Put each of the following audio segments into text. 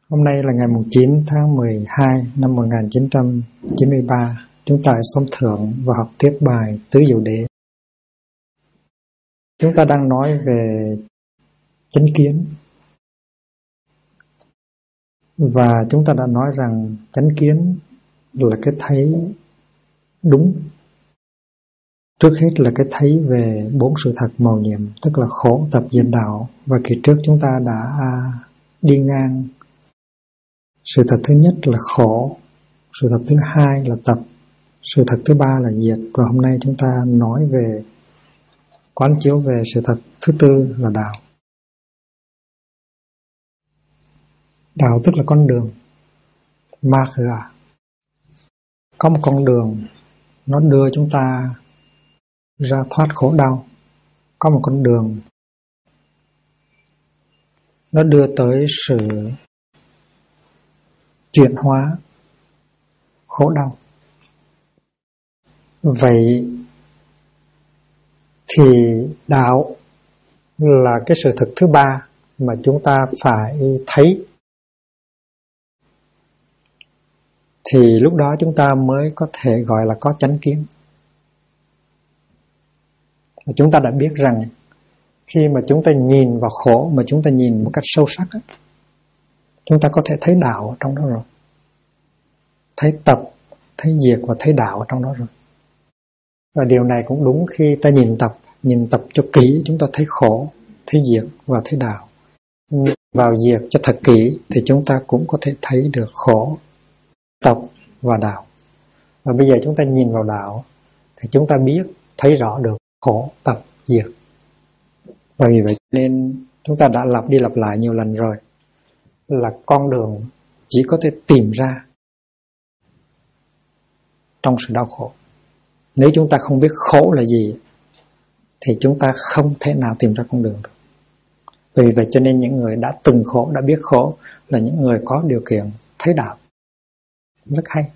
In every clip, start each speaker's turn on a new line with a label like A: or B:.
A: Hôm nay là ngày 9 tháng 12 năm 1993. Chúng ta sống thượng và học tiếp bài Tứ Diệu Đế. Chúng ta đang nói về chánh kiến. Và chúng ta đã nói rằng chánh kiến là cái thấy đúng. Trước hết là cái thấy về bốn sự thật mầu nhiệm, tức là khổ, tập, diệt, đạo. Và kỳ trước chúng ta đã đi ngang sự thật thứ nhất là khổ, sự thật thứ hai là tập, sự thật thứ ba là diệt. Và hôm nay chúng ta nói về quán chiếu về sự thật thứ tư là đạo. Đạo tức là con đường. Magga. Có một con đường nó đưa chúng ta ra thoát khổ đau. Có một con đường nó đưa tới sự chuyển hóa khổ đau. Vậy thì đạo là cái sự thực thứ ba mà chúng ta phải thấy. Thì lúc đó chúng ta mới có thể gọi là có chánh kiến. Và chúng ta đã biết rằng khi mà chúng ta nhìn vào khổ mà chúng ta nhìn một cách sâu sắc ấy, chúng ta có thể thấy đạo ở trong đó rồi. Thấy tập, thấy diệt và thấy đạo ở trong đó rồi. Và điều này cũng đúng khi ta nhìn tập cho kỹ, chúng ta thấy khổ, thấy diệt và thấy đạo. Nhìn vào diệt cho thật kỹ thì chúng ta cũng có thể thấy được khổ, tập và đạo. Và bây giờ chúng ta nhìn vào đạo thì chúng ta biết, thấy rõ được khổ, tập, diệt. Và vì vậy nên chúng ta đã lặp đi lặp lại nhiều lần rồi là con đường chỉ có thể tìm ra trong sự đau khổ. Nếu chúng ta không biết khổ là gì thì chúng ta không thể nào tìm ra con đường được. Vì vậy cho nên những người đã từng khổ, đã biết khổ là những người có điều kiện thấy đạo. Rất hay.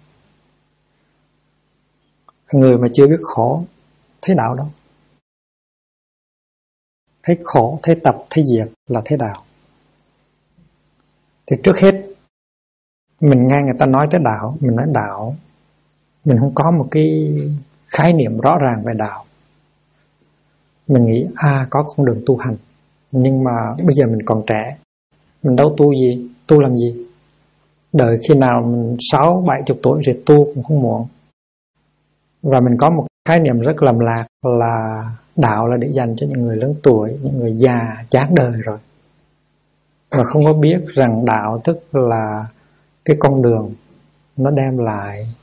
A: Người mà chưa biết khổ thấy đạo đâu. Thấy khổ, thấy tập, thấy diệt là thấy đạo. Thì trước hết mình nghe người ta nói tới đạo, mình nói đạo, mình không có một cái khái niệm rõ ràng về đạo. Mình nghĩ có con đường tu hành, nhưng mà bây giờ mình còn trẻ, mình đâu tu gì, tu làm gì? Đợi khi nào mình 60-70 tuổi rồi tu cũng không muộn. Và mình có một khái niệm rất lầm lạc là đạo là để dành cho những người lớn tuổi, những người già chán đời rồi. Và không có biết rằng đạo tức là cái con đường nó đem lại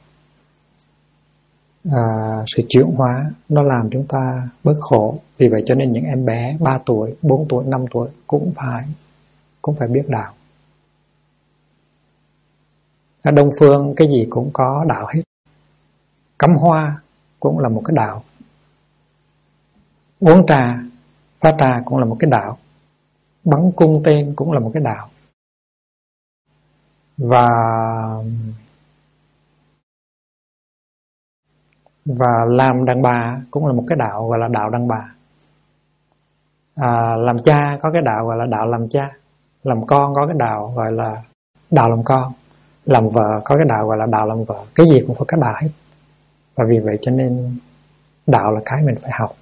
A: sự chuyển hóa, nó làm chúng ta bớt khổ. Vì vậy cho nên những em bé 3 tuổi, 4 tuổi, 5 tuổi cũng phải biết đạo. Ở Đông Phương cái gì cũng có đạo hết. Cắm hoa cũng là một cái đạo. Uống trà, pha trà cũng là một cái đạo. Bắn cung tên cũng là một cái đạo. Và làm đàn bà cũng là một cái đạo, gọi là đạo đàn bà. Làm cha có cái đạo gọi là đạo làm cha. Làm con có cái đạo gọi là đạo làm con. Làm vợ có cái đạo gọi là đạo làm vợ. Cái gì cũng phải có đạo hết. Và vì vậy cho nên đạo là cái mình phải học.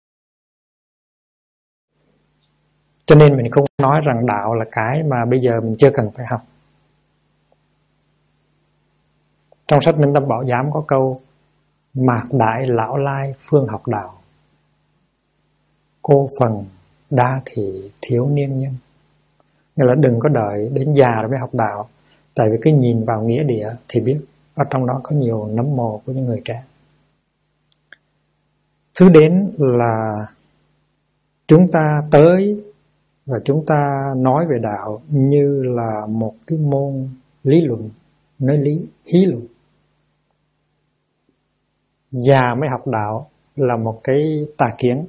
A: Cho nên mình không nói rằng đạo là cái mà bây giờ mình chưa cần phải học. Trong sách Minh Tâm Bảo Giám có câu: mạc đại lão lai phương học đạo, cô phần đa thị thiếu niên nhân. Nghĩa là đừng có đợi đến già rồi mới học đạo. Tại vì cái nhìn vào nghĩa địa thì biết ở trong đó có nhiều nấm mồ của những người trẻ. Thứ đến là chúng ta tới và chúng ta nói về đạo như là một cái môn lý luận, nói lý, hí luận. Già mới học đạo là một cái tà kiến.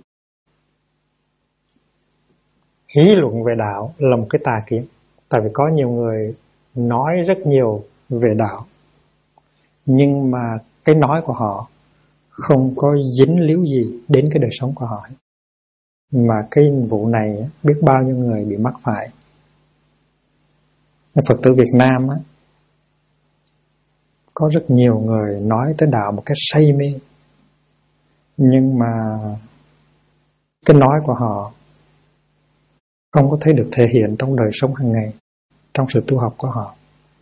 A: Hí luận về đạo là một cái tà kiến. Tại vì có nhiều người nói rất nhiều về đạo, nhưng mà cái nói của họ không có dính líu gì đến cái đời sống của họ. Mà cái vụ này biết bao nhiêu người bị mắc phải. Phật tử Việt Nam á, có rất nhiều người nói tới đạo một cái say mê, nhưng mà cái nói của họ không có thấy được thể hiện trong đời sống hàng ngày, trong sự tu học của họ.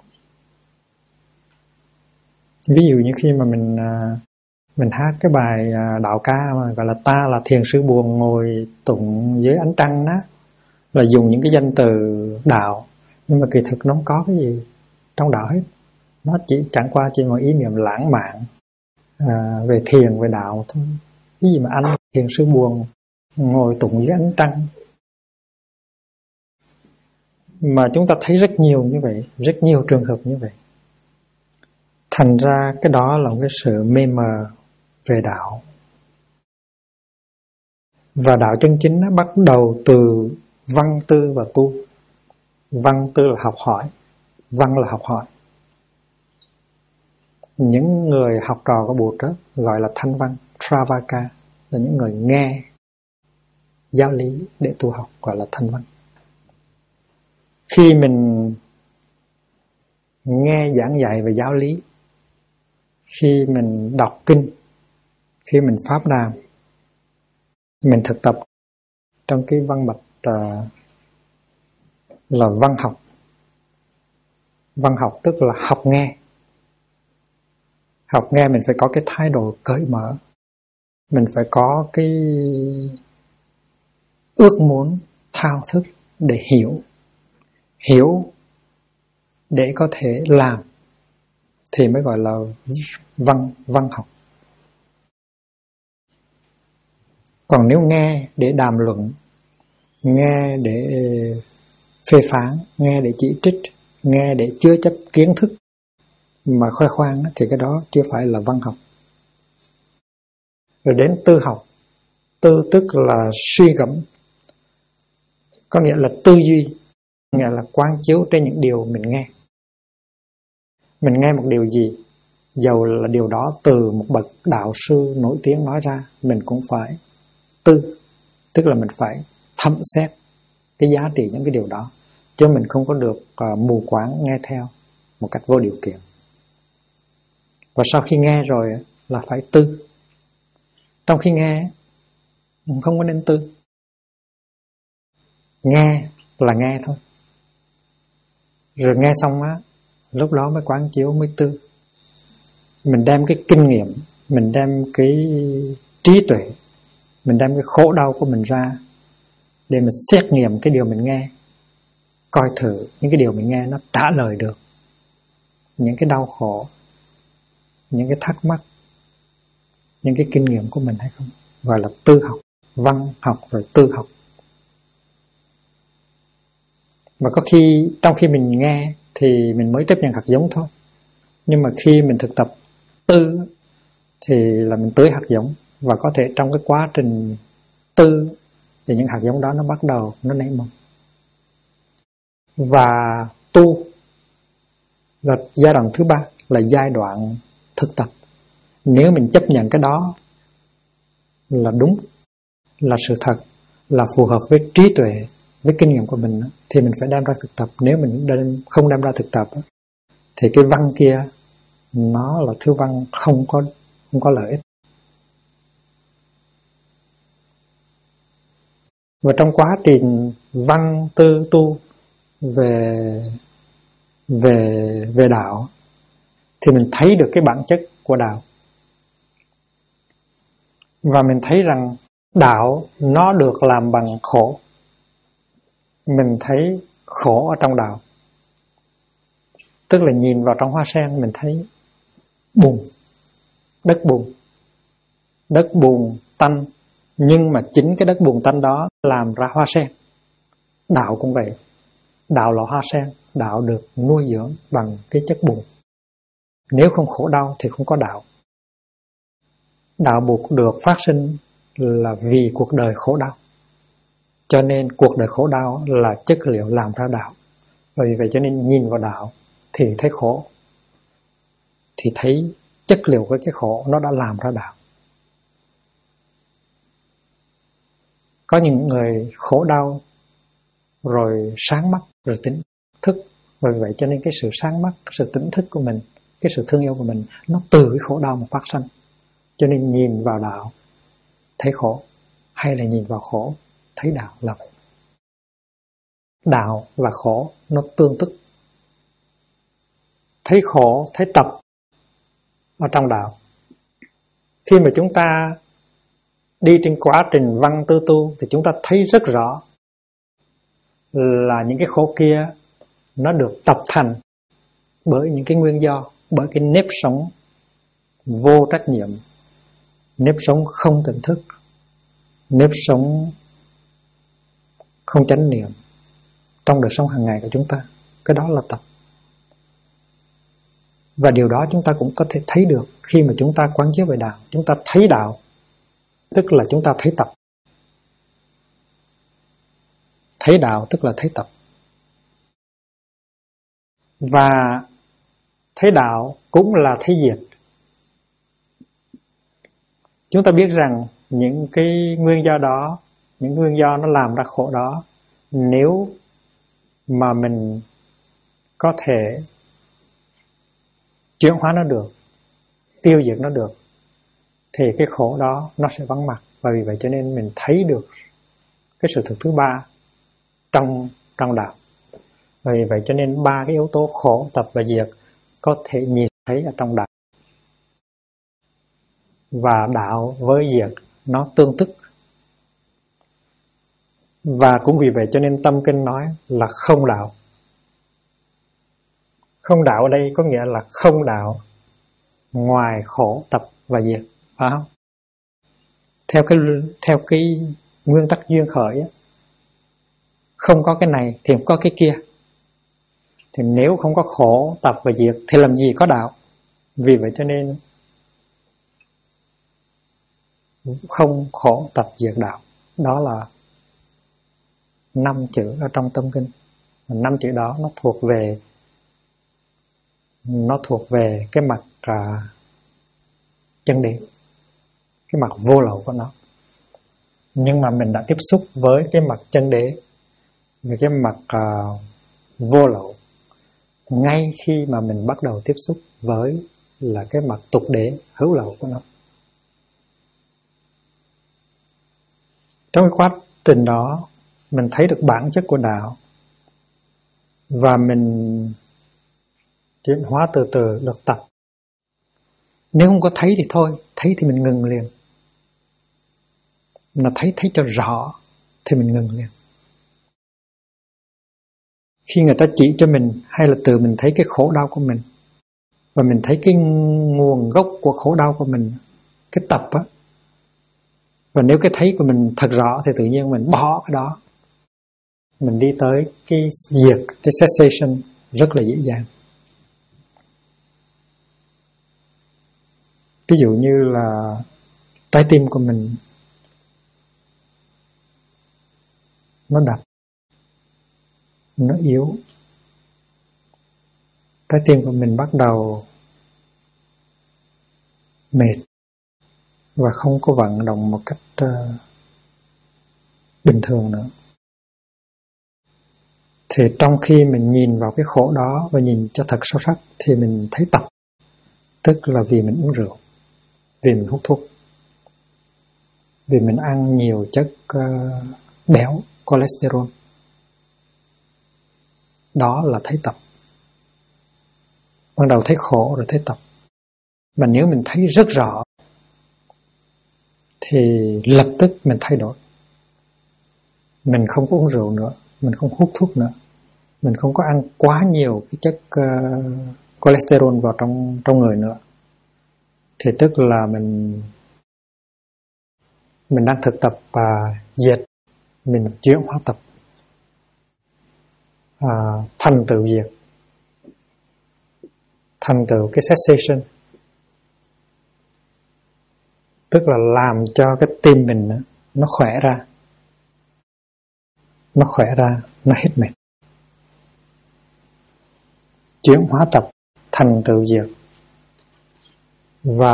A: Ví dụ như khi mà mình hát cái bài đạo ca mà gọi là ta là thiền sư buồn ngồi tụng dưới ánh trăng đó, là dùng những cái danh từ đạo, nhưng mà kỳ thực nó không có cái gì trong đạo hết. Nó chẳng qua chỉ một ý niệm lãng mạn về thiền, về đạo thôi. Cái gì mà anh thiền sư buồn ngồi tụng dưới ánh trăng. Mà chúng ta thấy rất nhiều như vậy, rất nhiều trường hợp như vậy. Thành ra cái đó là một cái sự mê mờ về đạo. Và đạo chân chính nó bắt đầu từ văn tư và tu. Văn tư là học hỏi, văn là học hỏi. Những người học trò của Bụt đó gọi là thanh văn, Travaka, là những người nghe giáo lý để tu học, gọi là thanh văn. Khi mình nghe giảng dạy về giáo lý, khi mình đọc kinh, khi mình pháp đàm, mình thực tập trong cái văn bạch là văn học. Văn học tức là học nghe. Học nghe mình phải có cái thái độ cởi mở, mình phải có cái ước muốn thao thức để hiểu để có thể làm, thì mới gọi là văn học. Còn nếu nghe để đàm luận, nghe để phê phán, nghe để chỉ trích, nghe để chứa chấp kiến thức mà khoe khoang, thì cái đó chưa phải là văn học. Rồi đến tư học. Tư tức là suy gẫm, có nghĩa là tư duy, nghĩa là quán chiếu trên những điều mình nghe. Mình nghe một điều gì, dầu là điều đó từ một bậc đạo sư nổi tiếng nói ra, mình cũng phải tư, tức là mình phải thẩm xét cái giá trị những cái điều đó, chứ mình không có được mù quáng nghe theo một cách vô điều kiện. Và sau khi nghe rồi là phải tư. Trong khi nghe không có nên tư. Nghe là nghe thôi. Rồi nghe xong á, lúc đó mới quán chiếu, mới tư. Mình đem cái kinh nghiệm, mình đem cái trí tuệ, mình đem cái khổ đau của mình ra để mình xét nghiệm cái điều mình nghe, coi thử những cái điều mình nghe nó trả lời được những cái đau khổ, những cái thắc mắc, những cái kinh nghiệm của mình hay không. Gọi là tư học, văn học rồi tư học. Và có khi trong khi mình nghe thì mình mới tiếp nhận hạt giống thôi, nhưng mà khi mình thực tập tư thì là mình tưới hạt giống. Và có thể trong cái quá trình tư thì những hạt giống đó nó bắt đầu nó nảy mầm. Và tu là giai đoạn thứ ba, là giai đoạn thực tập. Nếu mình chấp nhận cái đó là đúng, là sự thật, là phù hợp với trí tuệ, với kinh nghiệm của mình, thì mình phải đem ra thực tập. Nếu mình không đem ra thực tập thì cái văn kia nó là thứ văn không có lợi ích. Và trong quá trình văn tư tu về đạo thì mình thấy được cái bản chất của đạo. Và mình thấy rằng đạo nó được làm bằng khổ. Mình thấy khổ ở trong đạo. Tức là nhìn vào trong hoa sen mình thấy bùn, đất bùn tanh, nhưng mà chính cái đất bùn tanh đó làm ra hoa sen. Đạo cũng vậy. Đạo là hoa sen, đạo được nuôi dưỡng bằng cái chất bùn. Nếu không khổ đau thì không có đạo. Đạo buộc được phát sinh là vì cuộc đời khổ đau. Cho nên cuộc đời khổ đau là chất liệu làm ra đạo. Bởi vì vậy cho nên nhìn vào đạo thì thấy khổ, thì thấy chất liệu của cái khổ nó đã làm ra đạo. Có những người khổ đau rồi sáng mắt, rồi tỉnh thức, Bởi vậy cho nên cái sự sáng mắt, sự tỉnh thức của mình, cái sự thương yêu của mình, nó từ cái khổ đau mà phát sinh. Cho nên nhìn vào đạo thấy khổ, hay là nhìn vào khổ thấy đạo là vậy. Đạo và khổ nó tương tức. Thấy khổ, thấy tập ở trong đạo. Khi mà chúng ta đi trên quá trình văn tư tu thì chúng ta thấy rất rõ là những cái khổ kia nó được tập thành bởi những cái nguyên do, bởi cái nếp sống vô trách nhiệm, nếp sống không tỉnh thức, nếp sống không chánh niệm trong đời sống hàng ngày của chúng ta. Cái đó là tập. Và điều đó chúng ta cũng có thể thấy được khi mà chúng ta quán chiếu về đạo. Chúng ta thấy đạo, tức là chúng ta thấy tập. Thấy đạo tức là thấy tập. Và thấy đạo cũng là thấy diệt. Chúng ta biết rằng những cái nguyên do đó, những nguyên do nó làm ra khổ đó, nếu mà mình có thể chuyển hóa nó được, tiêu diệt nó được, thì cái khổ đó nó sẽ vắng mặt. Và vì vậy cho nên mình thấy được cái sự thực thứ ba trong đạo. Và vì vậy cho nên ba cái yếu tố khổ, tập và diệt có thể nhìn thấy ở trong đạo. Và đạo với diệt nó tương tức. Và cũng vì vậy cho nên tâm kinh nói là không đạo. Không đạo ở đây có nghĩa là không đạo ngoài khổ, tập và diệt, phải không? Theo cái nguyên tắc duyên khởi á, không có cái này thì không có cái kia. Thì nếu không có khổ, tập và diệt thì làm gì có đạo? Vì vậy cho nên không khổ, tập, diệt, đạo. Đó là 5 chữ ở trong tâm kinh. 5 chữ đó nó thuộc về cái mặt chân đế, cái mặt vô lậu của nó. Nhưng mà mình đã tiếp xúc với cái mặt chân đế, với cái mặt vô lậu ngay khi mà mình bắt đầu tiếp xúc với là cái mặt tục đế, hữu lậu của nó. Trong cái quá trình đó mình thấy được bản chất của đạo, và mình chuyển hóa từ từ được tập. Nếu không có thấy thì thôi, thấy thì mình ngừng liền. Mà thấy cho rõ thì mình ngừng liền. Khi người ta chỉ cho mình, hay là từ mình thấy cái khổ đau của mình, và mình thấy cái nguồn gốc của khổ đau của mình, cái tập á, và nếu cái thấy của mình thật rõ thì tự nhiên mình bỏ cái đó, mình đi tới cái diệt, cái cessation rất là dễ dàng. Ví dụ như là trái tim của mình nó đập, nó yếu, trái tim của mình bắt đầu mệt và không có vận động một cách bình thường nữa. Thì trong khi mình nhìn vào cái khổ đó và nhìn cho thật sâu sắc thì mình thấy tập, tức là vì mình uống rượu, vì mình hút thuốc, vì mình ăn nhiều chất béo, cholesterol. Đó là thấy tập. Ban đầu thấy khổ rồi thấy tập. Mà nếu mình thấy rất rõ thì lập tức mình thay đổi. Mình không có uống rượu nữa, mình không hút thuốc nữa, mình không có ăn quá nhiều cái chất cholesterol vào trong người nữa. Thì tức là mình đang thực tập diệt, mình chuyển hóa tập, thành tựu diệt, thành tựu cái cessation, tức là làm cho cái tim mình nó khỏe ra, nó hết mệt. Chuyển hóa tập, thành tựu diệt, và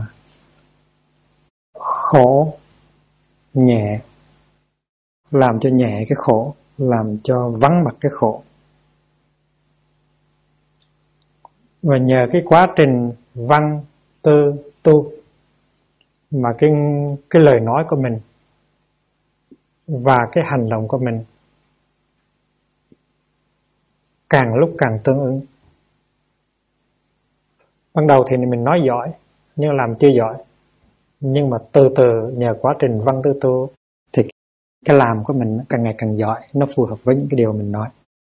A: khổ nhẹ, làm cho nhẹ cái khổ, làm cho vắng mặt cái khổ. Và nhờ cái quá trình văn tư tu mà cái lời nói của mình và cái hành động của mình càng lúc càng tương ứng. Ban đầu thì mình nói giỏi nhưng làm chưa giỏi, nhưng mà từ từ nhờ quá trình văn tư tu thì cái làm của mình càng ngày càng giỏi, nó phù hợp với những cái điều mình nói.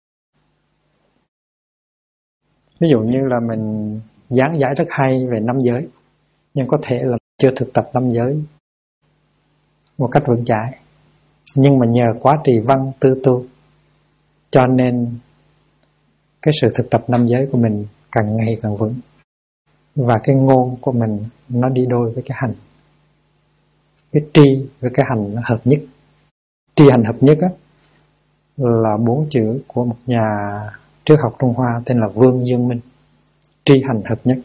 A: Ví dụ như là mình giảng giải rất hay về 5 giới, nhưng có thể là chưa thực tập 5 giới một cách vững chãi, nhưng mà nhờ quá trì văn tư tu cho nên cái sự thực tập 5 giới của mình càng ngày càng vững, và cái ngôn của mình nó đi đôi với cái hành. Cái tri với cái hành nó hợp nhất. Tri hành hợp nhất á, là 4 chữ của một nhà triết học Trung Hoa tên là Vương Dương Minh. Tri hành hợp nhất.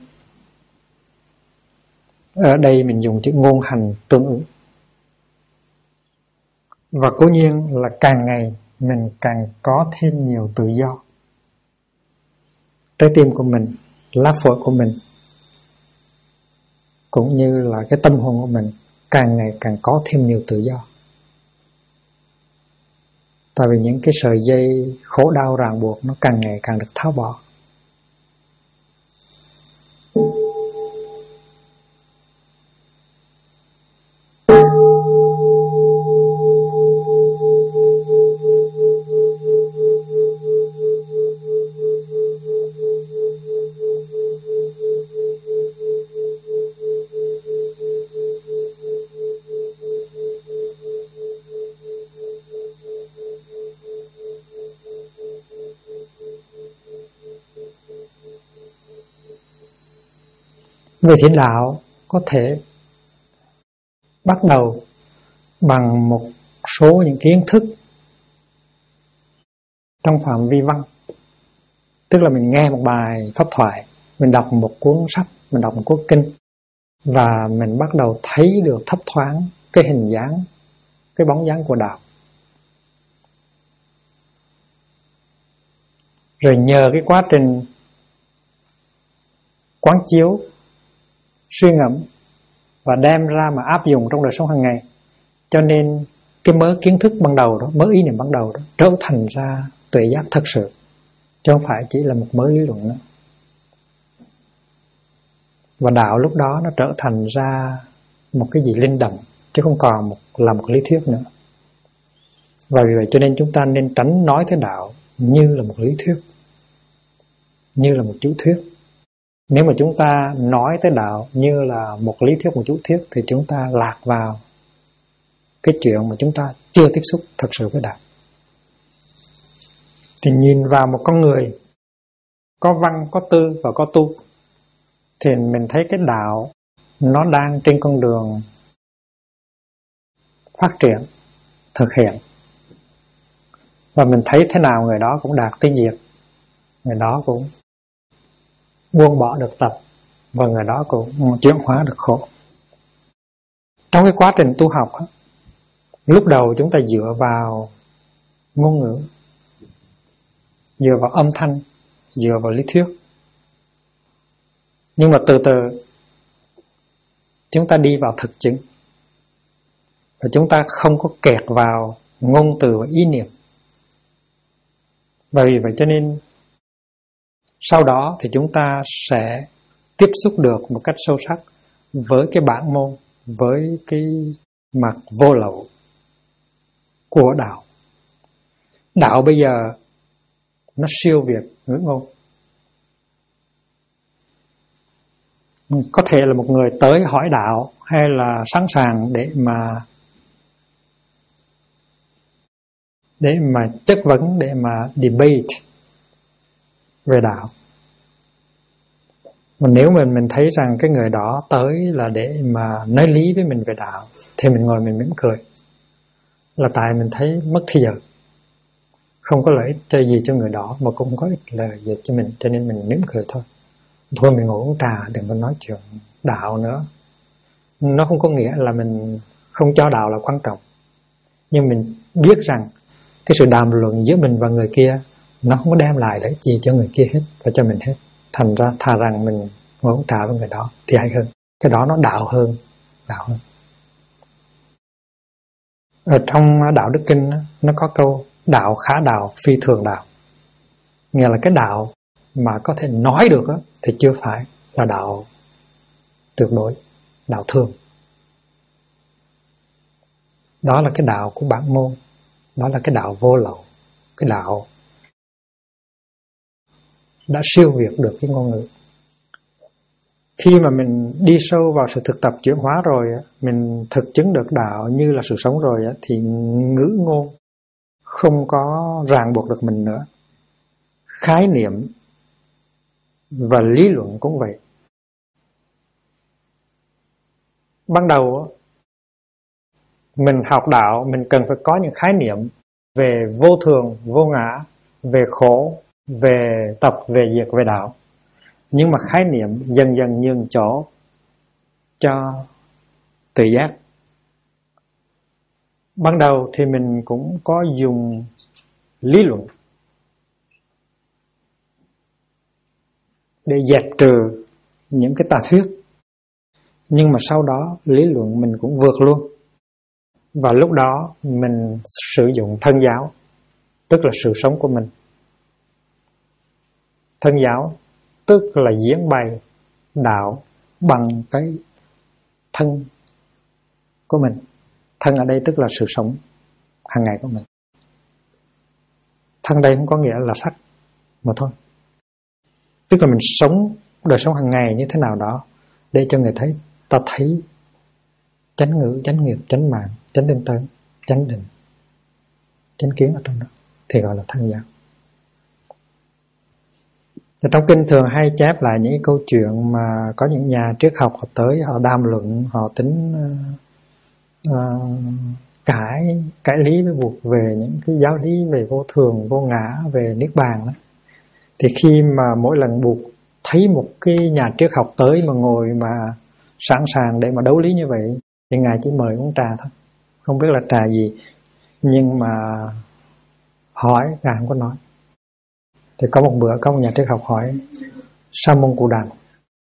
A: Ở đây mình dùng chữ ngôn hành tương ứng. Và cố nhiên là càng ngày mình càng có thêm nhiều tự do. Trái tim của mình, lá phổi của mình, cũng như là cái tâm hồn của mình càng ngày càng có thêm nhiều tự do. Tại vì những cái sợi dây khổ đau ràng buộc nó càng ngày càng được tháo bỏ. Về thiền đạo có thể bắt đầu bằng một số những kiến thức trong phạm vi văn. Tức là mình nghe một bài pháp thoại, mình đọc một cuốn sách, mình đọc một cuốn kinh, và mình bắt đầu thấy được thấp thoáng cái hình dáng, cái bóng dáng của đạo. Rồi nhờ cái quá trình quán chiếu, suy ngẫm và đem ra mà áp dụng trong đời sống hàng ngày, cho nên cái mớ kiến thức ban đầu đó, mớ ý niệm ban đầu đó trở thành ra tuệ giác thật sự, chứ không phải chỉ là một mớ lý luận nữa. Và đạo lúc đó nó trở thành ra một cái gì linh động, chứ không còn là một lý thuyết nữa. Và vì vậy cho nên chúng ta nên tránh nói tới đạo như là một lý thuyết, như là một chú thuyết. Nếu mà chúng ta nói tới đạo như là một lý thuyết, một chú thuyết, thì chúng ta lạc vào cái chuyện mà chúng ta chưa tiếp xúc thật sự với đạo. Thì nhìn vào một con người có văn, có tư và có tu, thì mình thấy cái đạo nó đang trên con đường phát triển, thực hiện. Và mình thấy thế nào người đó cũng đạt tới diệt, người đó cũng buông bỏ được tập, và người đó cũng chuyển hóa được khổ. Trong cái quá trình tu học, lúc đầu chúng ta dựa vào ngôn ngữ, dựa vào âm thanh, dựa vào lý thuyết. Nhưng mà từ từ chúng ta đi vào thực chứng, và chúng ta không có kẹt vào ngôn từ và ý niệm. Và vì vậy cho nên sau đó thì chúng ta sẽ tiếp xúc được một cách sâu sắc với cái bản môn, với cái mặt vô lậu của đạo. Đạo bây giờ nó siêu việt ngữ ngôn. Có thể là một người tới hỏi đạo, hay là sẵn sàng để mà chất vấn, để mà debate về đạo. Mà nếu mình thấy rằng cái người đó tới là để mà nói lý với mình về đạo, thì mình ngồi mình mỉm cười, là tại mình thấy mất thời giờ, không có lợi ích cho gì cho người đó, mà cũng không có ích lợi gì cho mình, cho nên mình mỉm cười thôi. Thôi mình ngồi uống trà, đừng có nói chuyện đạo nữa. Nó không có nghĩa là mình không cho đạo là quan trọng, nhưng mình biết rằng cái sự đàm luận giữa mình và người kia nó không có đem lại lợi ích gì cho người kia hết và cho mình hết. Thành ra thà rằng mình ngồi uống trà với người đó thì hay hơn. Cái đó nó đạo hơn. Ở trong Đạo Đức Kinh nó có câu đạo khả đạo phi thường đạo. Nghĩa là cái đạo mà có thể nói được thì chưa phải là đạo tuyệt đối, đạo thường. Đó là cái đạo của bản môn, đó là cái đạo vô lậu, cái đạo đã siêu việt được cái ngôn ngữ. Khi mà mình đi sâu vào sự thực tập chuyển hóa rồi, mình thực chứng được đạo như là sự sống rồi, thì ngữ ngôn không có ràng buộc được mình nữa. Khái niệm và lý luận cũng vậy. Ban đầu mình học đạo, mình cần phải có những khái niệm về vô thường, vô ngã, về khổ, về tập, về diệt, về đạo. Nhưng mà khái niệm dần dần nhường chỗ cho tự giác. Ban đầu thì mình cũng có dùng lý luận để dẹp trừ những cái tà thuyết. Nhưng mà sau đó lý luận mình cũng vượt luôn. Và lúc đó mình sử dụng thân giáo, tức là sự sống của mình. Thân giáo tức là diễn bày đạo bằng cái thân của mình. Thân ở đây tức là sự sống hàng ngày của mình. Thân đây không có nghĩa là sắc mà thôi. Tức là mình sống đời sống hàng ngày như thế nào đó để cho người thấy, ta thấy chánh ngữ, chánh nghiệp, chánh mạng, chánh tinh tấn, chánh định, chánh kiến ở trong đó thì gọi là thân giáo. Và trong kinh thường hay chép lại những câu chuyện mà có những nhà triết học họ tới, họ đàm luận, họ tính cãi lý với Bụt về những cái giáo lý về vô thường, vô ngã, về niết bàn đó. Thì khi mà mỗi lần Bụt thấy một cái nhà triết học tới mà ngồi mà sẵn sàng để mà đấu lý như vậy, thì Ngài chỉ mời uống trà thôi, không biết là trà gì, nhưng mà hỏi Ngài không có nói. Thì có một bữa có một nhà triết học hỏi Sa môn Cù Đàm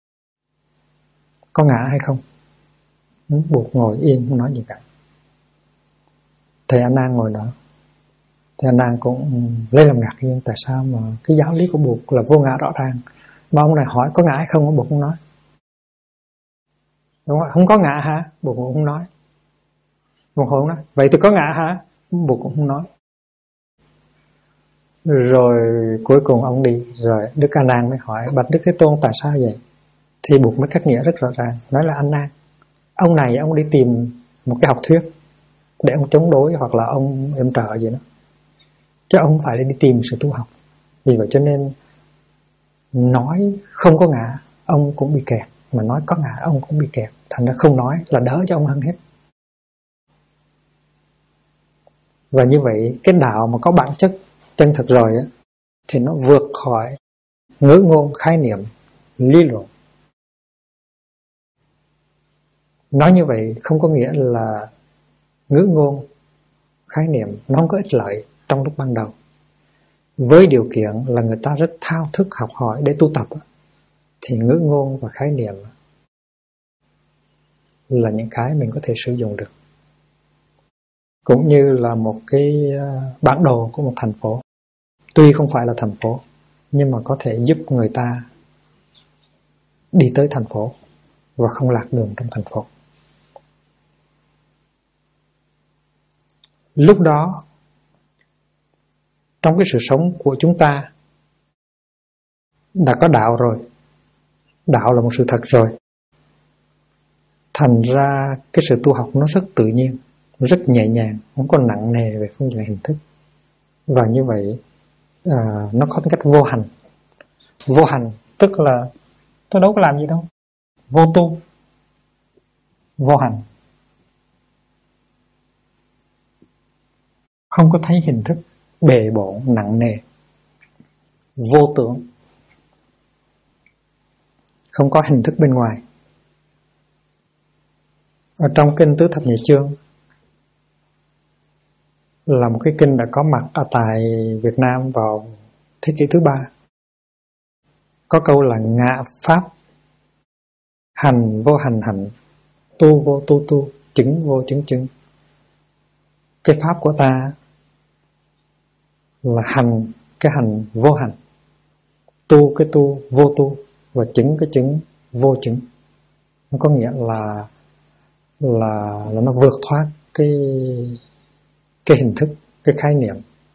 A: có ngã hay không? Bụt ngồi yên không nói gì cả. Thầy A Nan ngồi đó, thầy A Nan cũng lấy làm ngạc nhiên, tại sao mà cái giáo lý của Bụt là vô ngã rõ ràng mà ông này hỏi có ngã hay không, Bụt không nói. Đúng không? Không có ngã hả? Bụt cũng không nói. Bụt không nói. Vậy thì có ngã hả? Bụt cũng không nói. Rồi cuối cùng ông đi, rồi Đức A Nan mới hỏi bạch Đức Thế Tôn tại sao vậy? Thì Bụt mới cắt nghĩa rất rõ ràng, nói là A Nan, ông này ông đi tìm một cái học thuyết để ông chống đối hoặc là ông em trợ gì đó, chứ ông không phải đi tìm sự tu học. Vì vậy cho nên nói không có ngã ông cũng bị kẹt, mà nói có ngã ông cũng bị kẹt. Thành ra không nói là đỡ cho ông hơn hết. Và như vậy cái đạo mà có bản chất chân thực rồi thì nó vượt khỏi ngữ ngôn, khái niệm, lý luận. Nói như vậy không có nghĩa là ngữ ngôn, khái niệm nó không có ích lợi trong lúc ban đầu. Với điều kiện là người ta rất thao thức học hỏi để tu tập, thì ngữ ngôn và khái niệm là những cái mình có thể sử dụng được. Cũng như là một cái bản đồ của một thành phố. Tuy không phải là thành phố, nhưng mà có thể giúp người ta đi tới thành phố và không lạc đường trong thành phố. Lúc đó, trong cái sự sống của chúng ta đã có đạo rồi. Đạo là một sự thật rồi. Thành ra cái sự tu học nó rất tự nhiên, rất nhẹ nhàng, không có nặng nề về phương diện hình thức. Và như vậy nó có tính cách vô hành. Vô hành tức là tôi đâu có làm gì đâu. Vô tu, vô hành, không có thấy hình thức bề bộn nặng nề, vô tưởng, không có hình thức bên ngoài. Ở trong kinh Tứ Thập Nhị Chương là một cái kinh đã có mặt ở tại Việt Nam vào thế kỷ thứ 3. Có câu là ngã pháp hành vô hành hạnh, tu vô tu tu, chứng vô chứng chứng. Cái pháp của ta là hành, cái hành vô hành, tu cái tu vô tu, và chứng cái chứng vô chứng. Nó có nghĩa là nó vượt thoát cái hình thức, cái khái niệm.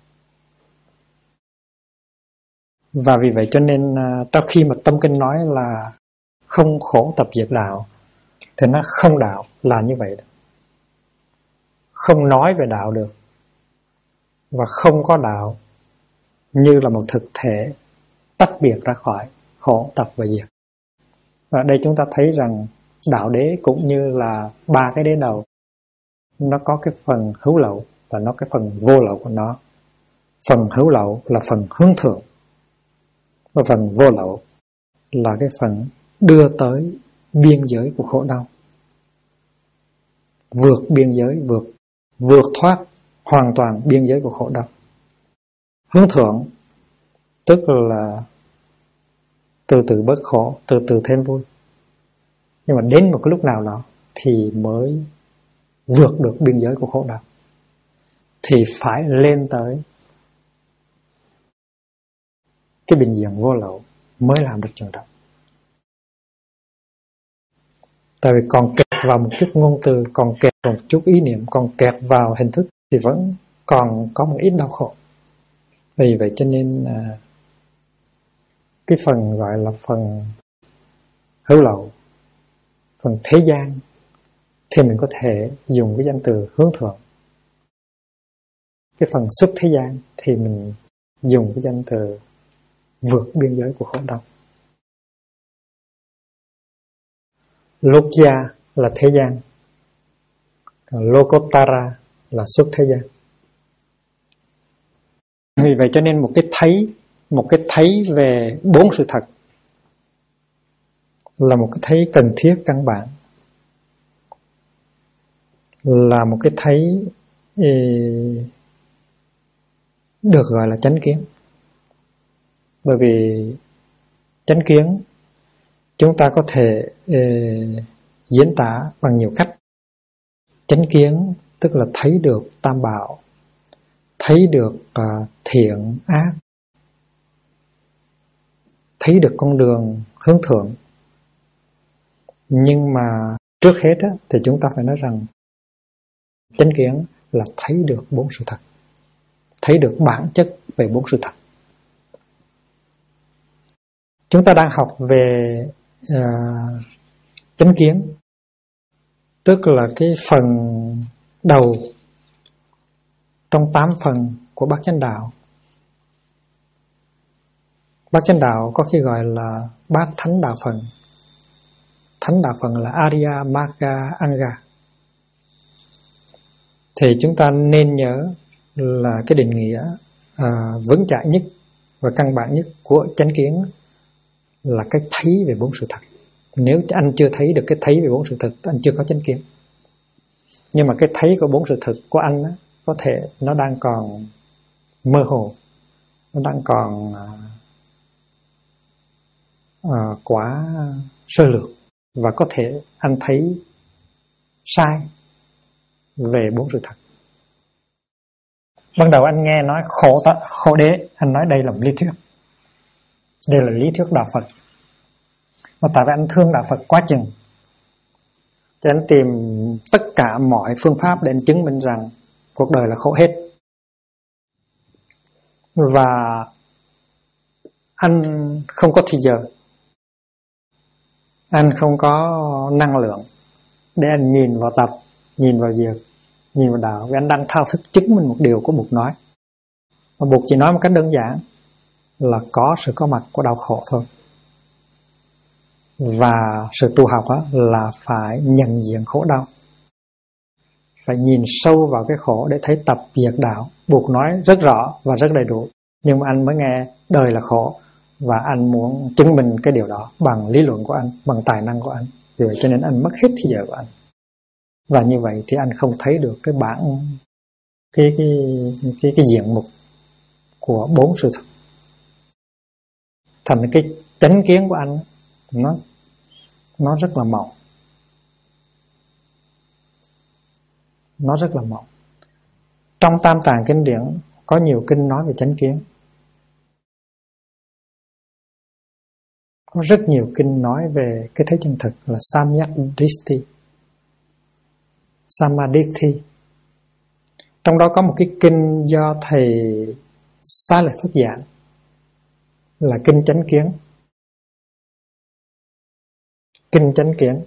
A: Và vì vậy cho nên trong khi mà tâm kinh nói là không khổ tập diệt đạo, thì nó không đạo là như vậy đó. Không nói về đạo được, và không có đạo như là một thực thể tách biệt ra khỏi khổ tập và diệt. Và đây chúng ta thấy rằng đạo đế cũng như là ba cái đế đầu, nó có cái phần hữu lậu và nó cái phần vô lậu của nó. Phần hữu lậu là phần hướng thượng, và phần vô lậu là cái phần đưa tới biên giới của khổ đau, vượt biên giới, vượt thoát hoàn toàn biên giới của khổ đau. Hướng thượng tức là từ từ bớt khổ, từ từ thêm vui. Nhưng mà đến một cái lúc nào đó thì mới vượt được biên giới của khổ đau, thì phải lên tới cái bình diện vô lậu mới làm được chuyện đó. Tại vì còn kẹt vào một chút ngôn từ, còn kẹt vào một chút ý niệm, còn kẹt vào hình thức thì vẫn còn có một ít đau khổ. Vì vậy cho nên cái phần gọi là phần hữu lậu, phần thế gian, thì mình có thể dùng cái danh từ hướng thượng. Cái phần xuất thế gian thì mình dùng cái danh từ vượt biên giới của khổ đau. Lokya là thế gian, Lokotara là xuất thế gian. Vì vậy cho nên một cái thấy về bốn sự thật là một cái thấy cần thiết căn bản, là một cái thấy được gọi là chánh kiến. Bởi vì chánh kiến chúng ta có thể diễn tả bằng nhiều cách. Chánh kiến tức là thấy được tam bảo, thấy được thiện ác, thấy được con đường hướng thượng. Nhưng mà trước hết thì chúng ta phải nói rằng chánh kiến là thấy được bốn sự thật, thấy được bản chất về bốn sự thật. Chúng ta đang học về chánh kiến, tức là cái phần đầu trong 8 phần của Bát Chánh Đạo. Bát Chánh Đạo có khi gọi là Bát Thánh Đạo Phần. Thánh Đạo Phần là Arya, Magga, Anga. Thì chúng ta nên nhớ là cái định nghĩa vững chãi nhất và căn bản nhất của chánh kiến là cái thấy về bốn sự thật. Nếu anh chưa thấy được cái thấy về bốn sự thật, anh chưa có chánh kiến. Nhưng mà cái thấy của bốn sự thật của anh có thể nó đang còn mơ hồ, nó đang còn quá sơ lược, và có thể anh thấy sai về bốn sự thật. Ban đầu anh nghe nói khổ đế, anh nói đây là một lý thuyết, đây là lý thuyết đạo Phật. Mà tại vì anh thương đạo Phật quá chừng, cho anh tìm tất cả mọi phương pháp để anh chứng minh rằng cuộc đời là khổ hết. Và anh không có thì giờ, anh không có năng lượng để anh nhìn vào tập, nhìn vào diệt, nhìn vào đạo. Vì anh đang thao thức chứng minh một điều của Bụt nói. Và Bụt chỉ nói một cách đơn giản là có sự có mặt của đau khổ thôi. Và sự tu học là phải nhận diện khổ đau, phải nhìn sâu vào cái khổ để thấy tập diệt đạo. Bụt nói rất rõ và rất đầy đủ, nhưng mà anh mới nghe đời là khổ, và anh muốn chứng minh cái điều đó bằng lý luận của anh, bằng tài năng của anh. Vì vậy cho nên anh mất hết thời giờ của anh. Và như vậy thì anh không thấy được cái bản, cái diện mục của bốn sự thật. Thành chánh kiến của anh nó rất là mỏng. Nó rất là mỏng. Trong Tam Tạng kinh điển có nhiều kinh nói về chánh kiến. Có rất nhiều kinh nói về cái thế chân thực là Samyak Dristi, Samadhi. Trong đó có một cái kinh do thầy Xá Lợi Phất giảng là kinh chánh kiến. Kinh chánh kiến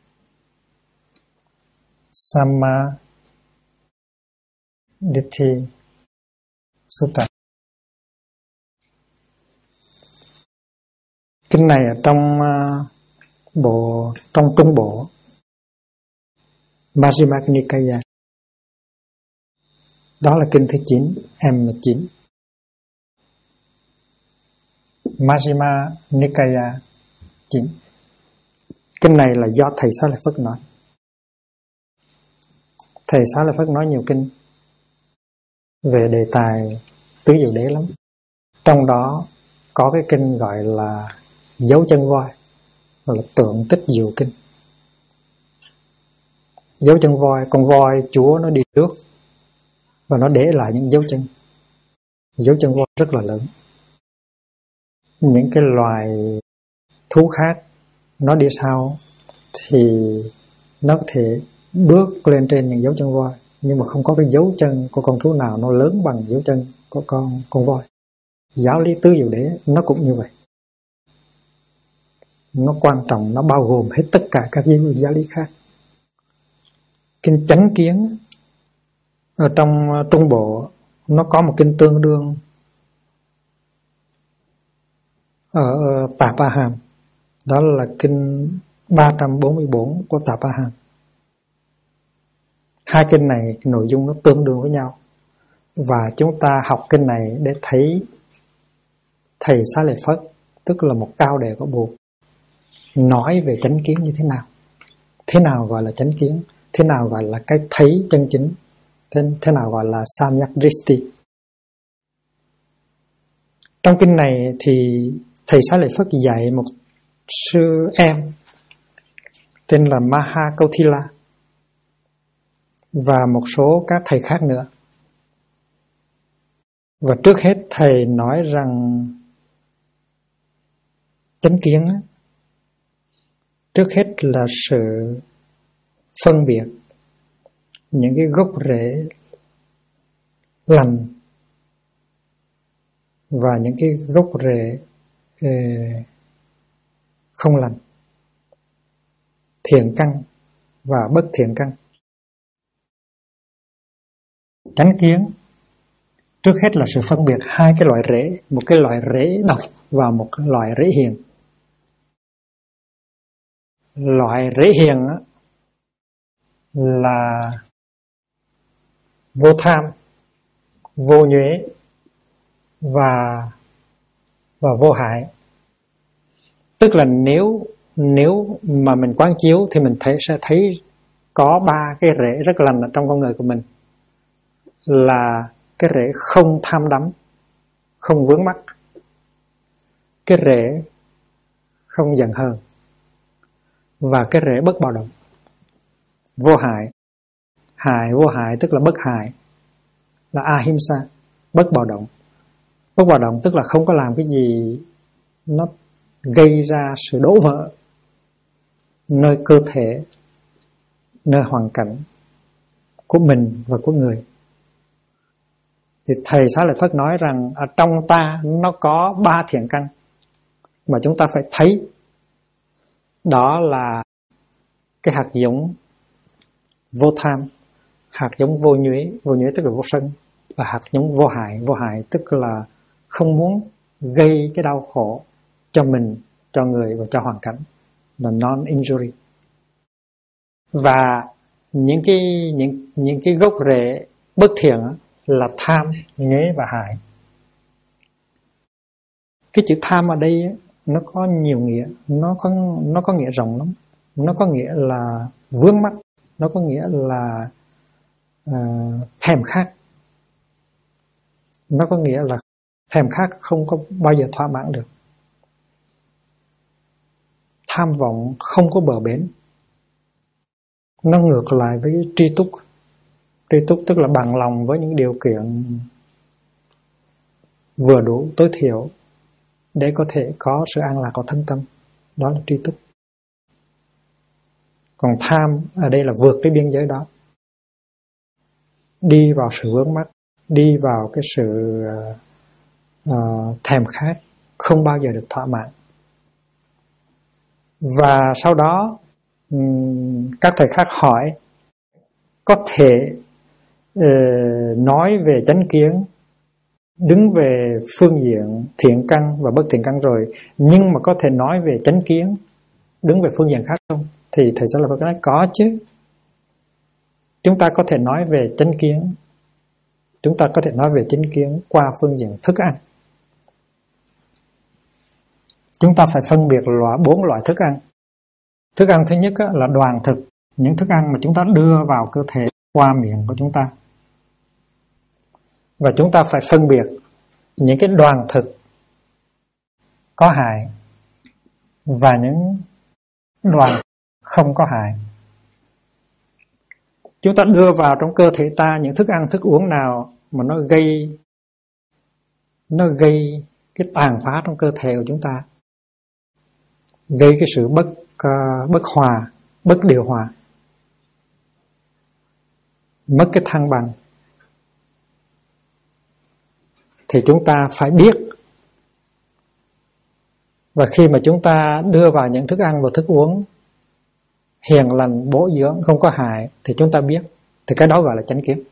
A: Samadhi Sutta. Kinh này ở trong Trung Bộ Majjhima Nikaya. Đó là kinh thứ 9, M9. Majjhima Nikaya 9. Kinh này là do thầy Xá Lợi Phất nói. Thầy Xá Lợi Phất nói nhiều kinh về đề tài tứ diệu đế lắm. Trong đó có cái kinh gọi là dấu chân voi, gọi là tượng tích diệu kinh. Dấu chân voi, con voi Chúa nó đi trước và nó để lại những dấu chân. Dấu chân voi rất là lớn. Những cái loài thú khác nó đi sau thì nó có thể bước lên trên những dấu chân voi, nhưng mà không có cái dấu chân của con thú nào nó lớn bằng dấu chân của con voi. Giáo lý tứ diệu đế nó cũng như vậy. Nó quan trọng, nó bao gồm hết tất cả các giáo lý khác. Kinh chánh kiến ở trong Trung Bộ nó có một kinh tương đương ở Tạp A Hàm. Đó là kinh 344 của Tạp A Hàm. Hai kinh này nội dung nó tương đương với nhau. Và chúng ta học kinh này để thấy thầy Xá Lợi Phất, tức là một cao đệ của Bụt, nói về chánh kiến như thế nào. Thế nào gọi là chánh kiến? Thế nào gọi là cái thấy chân chính? Thế nào gọi là Samyak Dristi? Trong kinh này thì thầy Xá Lợi Phất dạy một sư em tên là Mahakautila và một số các thầy khác nữa. Và trước hết thầy nói rằng chánh kiến trước hết là sự phân biệt những cái gốc rễ lành và những cái gốc rễ không lành, thiện căn và bất thiện căn. Chánh kiến trước hết là sự phân biệt hai cái loại rễ, một cái loại rễ độc và một cái loại rễ hiền. Loại rễ hiền là vô tham, vô nhuế và vô hại. Tức là nếu mà mình quán chiếu thì mình sẽ thấy có ba cái rễ rất lành ở trong con người của mình. Là cái rễ không tham đắm, không vướng mắc, cái rễ không giận hờn, và cái rễ bất bạo động. Vô hại, vô hại tức là bất hại, là ahimsa, bất bạo động. Bất bạo động tức là không có làm cái gì nó gây ra sự đổ vỡ nơi cơ thể, nơi hoàn cảnh của mình và của người. Thì thầy Xá Lợi Phất nói rằng ở trong ta nó có ba thiện căn mà chúng ta phải thấy. Đó là cái hạt giống vô tham, hạt giống vô nhuế tức là vô sân, và hạt giống vô hại tức là không muốn gây cái đau khổ cho mình, cho người và cho hoàn cảnh, là non-injury. Và những cái gốc rễ bất thiện là tham, nhuế và hại. Cái chữ tham ở đây nó có nhiều nghĩa, nó có nghĩa rộng lắm. Nó có nghĩa là vướng mắc, nó có nghĩa là thèm khát. Nó có nghĩa là thèm khát không có bao giờ thỏa mãn được. tham vọng không có bờ bến. Nó ngược lại với tri túc. Tri túc tức là bằng lòng với những điều kiện vừa đủ, tối thiểu để có thể có sự an lạc của thân tâm. Đó là tri túc. Còn tham ở đây là vượt cái biên giới đó, đi vào sự vướng mắc, đi vào cái sự thèm khát không bao giờ được thỏa mãn. Và sau đó các thầy khác hỏi có thể nói về chánh kiến, đứng về phương diện thiện căn và bất thiện căn rồi, nhưng mà có thể nói về chánh kiến, đứng về phương diện khác không? Thì thầy Xá Lợi Phất nói có chứ. Chúng ta có thể nói về chánh kiến, chúng ta có thể nói về chánh kiến qua phương diện thức ăn. Chúng ta phải phân biệt 4 loại thức ăn. Thức ăn thứ nhất là đoàn thực, những thức ăn mà chúng ta đưa vào cơ thể qua miệng của chúng ta. Và chúng ta phải phân biệt những cái đoàn thực có hại và những đoàn không có hại. Chúng ta đưa vào trong cơ thể ta những thức ăn, thức uống nào mà nó gây cái tàn phá trong cơ thể của chúng ta, gây cái sự bất hòa, bất điều hòa, mất cái thăng bằng, thì chúng ta phải biết. Và khi mà chúng ta đưa vào những thức ăn và thức uống hiền lành, bổ dưỡng, không có hại, thì chúng ta biết, thì cái đó gọi là chánh kiến.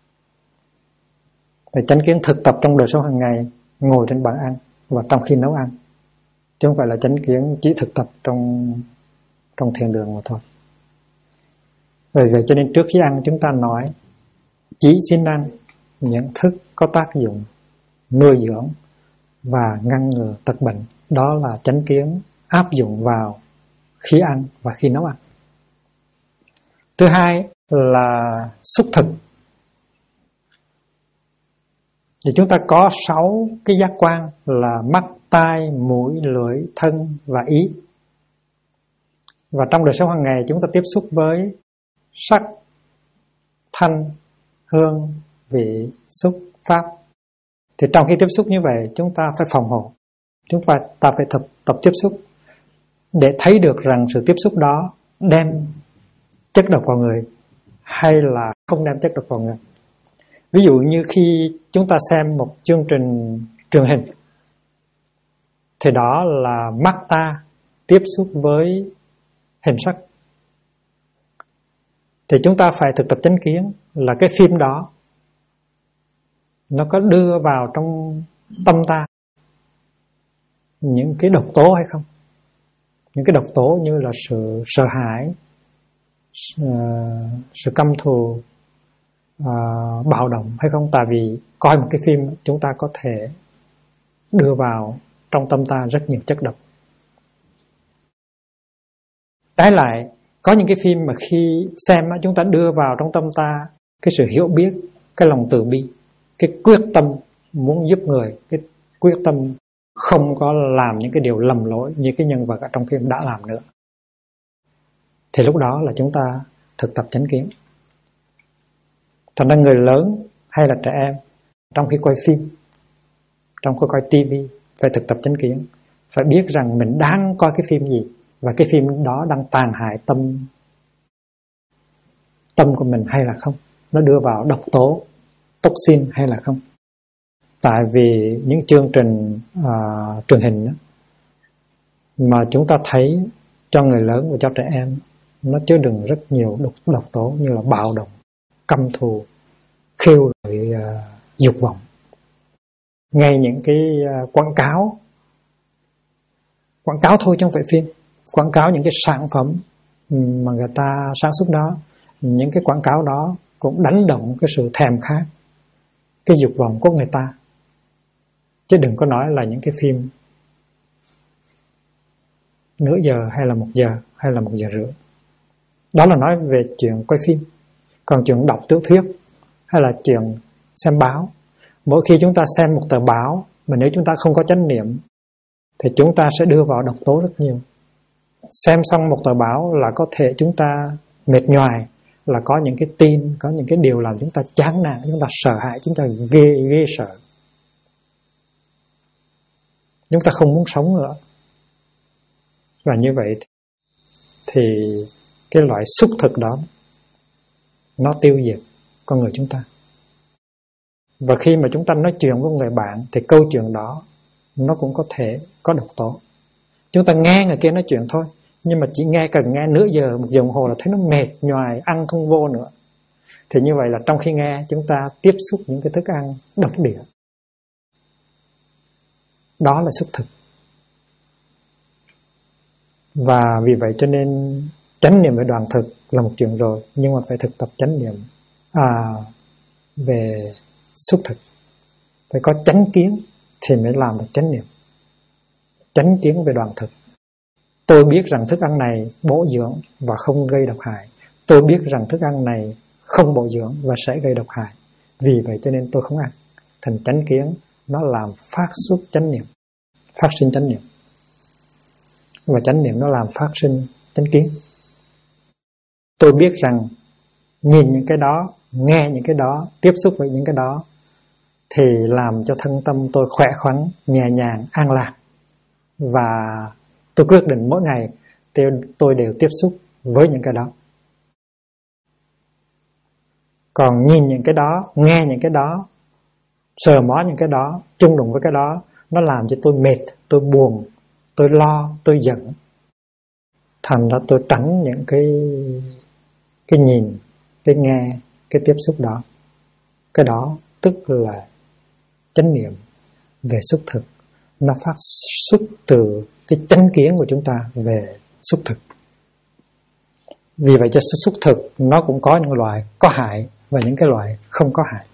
A: Thì chánh kiến thực tập trong đời sống hàng ngày, ngồi trên bàn ăn và trong khi nấu ăn, chứ không phải là chánh kiến chỉ thực tập trong thiền đường mà thôi. Vì vậy cho nên trước khi ăn chúng ta nói chỉ xin ăn những thức có tác dụng nuôi dưỡng và ngăn ngừa tật bệnh. Đó là chánh kiến áp dụng vào khi ăn và khi nấu ăn. Thứ hai là xúc thực. Thì chúng ta có 6 cái giác quan là mắt, tai, mũi, lưỡi, thân và ý. Và trong đời sống hàng ngày chúng ta tiếp xúc với sắc, thanh, hương, vị, xúc, pháp. Thì trong khi tiếp xúc như vậy chúng ta phải phòng hộ. Chúng ta phải tập tiếp xúc để thấy được rằng sự tiếp xúc đó đem chất độc vào người hay là không đem chất độc vào người. Ví dụ như khi chúng ta xem một chương trình truyền hình, thì đó là mắt ta tiếp xúc với hình sắc. Thì chúng ta phải thực tập chánh kiến là cái phim đó nó có đưa vào trong tâm ta những cái độc tố hay không. Những cái độc tố như là sự sợ hãi, sự căm thù, bạo động hay không. Tại vì coi một cái phim chúng ta có thể đưa vào trong tâm ta rất nhiều chất độc. Trái lại, có những cái phim mà khi xem chúng ta đưa vào trong tâm ta cái sự hiểu biết, cái lòng từ bi, cái quyết tâm muốn giúp người, cái quyết tâm không có làm những cái điều lầm lỗi như cái nhân vật ở trong phim đã làm nữa. Thì lúc đó là chúng ta thực tập chánh kiến. Thành ra người lớn hay là trẻ em trong khi coi phim, trong khi coi tivi phải thực tập chánh kiến, phải biết rằng mình đang coi cái phim gì và cái phim đó đang tàn hại tâm của mình hay là không, nó đưa vào độc tố, toxin hay là không. Tại vì những chương trình truyền hình đó, mà chúng ta thấy cho người lớn và cho trẻ em, nó chứa đựng rất nhiều độc tố như là bạo động, căm thù, khiêu gợi dục vọng. Ngay những cái quảng cáo thôi chứ không phải phim, quảng cáo những cái sản phẩm mà người ta sản xuất đó, những cái quảng cáo đó cũng đánh động cái sự thèm khát, cái dục vọng của người ta. Chứ đừng có nói là những cái phim nửa giờ hay là 1 giờ hay là 1 giờ rưỡi. Đó là nói về chuyện quay phim. Còn chuyện đọc tiểu thuyết hay là chuyện xem báo, mỗi khi chúng ta xem một tờ báo mà nếu chúng ta không có chánh niệm thì chúng ta sẽ đưa vào độc tố rất nhiều. Xem xong một tờ báo là có thể chúng ta mệt nhoài, là có những cái tin, có những cái điều làm chúng ta chán nản, chúng ta sợ hãi, chúng ta ghê sợ. Chúng ta không muốn sống nữa. Và như vậy thì cái loại xúc thực đó nó tiêu diệt con người chúng ta. Và khi mà chúng ta nói chuyện với người bạn thì câu chuyện đó nó cũng có thể có độc tố. Chúng ta nghe người kia nói chuyện thôi, nhưng mà chỉ cần nghe nửa giờ, một giờ đồng hồ là thấy nó mệt nhoài, ăn không vô nữa. Thì như vậy là trong khi nghe chúng ta tiếp xúc những cái thức ăn độc địa. Đó là xúc thực. Và vì vậy cho nên chánh niệm về đoàn thực là một chuyện rồi, nhưng mà phải thực tập chánh niệm về xúc thực. Phải có chánh kiến thì mới làm được chánh niệm. Chánh kiến về đoàn thực. Tôi biết rằng thức ăn này bổ dưỡng và không gây độc hại. Tôi biết rằng thức ăn này không bổ dưỡng và sẽ gây độc hại. Vì vậy cho nên tôi không ăn. Thành chánh kiến nó làm phát xuất chánh niệm, phát sinh chánh niệm. Và chánh niệm nó làm phát sinh chánh kiến. Tôi biết rằng nhìn những cái đó, nghe những cái đó, tiếp xúc với những cái đó thì làm cho thân tâm tôi khỏe khoắn, nhẹ nhàng, an lạc. Và tôi quyết định mỗi ngày tôi đều tiếp xúc với những cái đó. Còn nhìn những cái đó, nghe những cái đó, sờ mó những cái đó, chung đụng với cái đó, nó làm cho tôi mệt, tôi buồn, tôi lo, tôi giận. Thành ra tôi tránh những cái nhìn, cái nghe, cái tiếp xúc đó. Cái đó tức là chánh niệm về xúc thực. Nó phát xuất từ cái chánh kiến của chúng ta về xúc thực. Vì vậy cho xúc thực nó cũng có những loại có hại và những cái loại không có hại.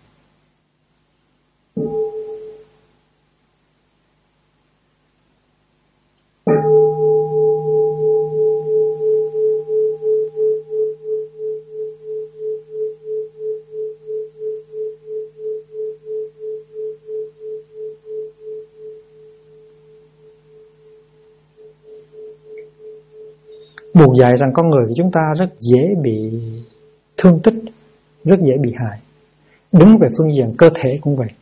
A: Buồn dạy rằng con người của chúng ta rất dễ bị thương tích, rất dễ bị hại. Đứng về phương diện cơ thể cũng vậy,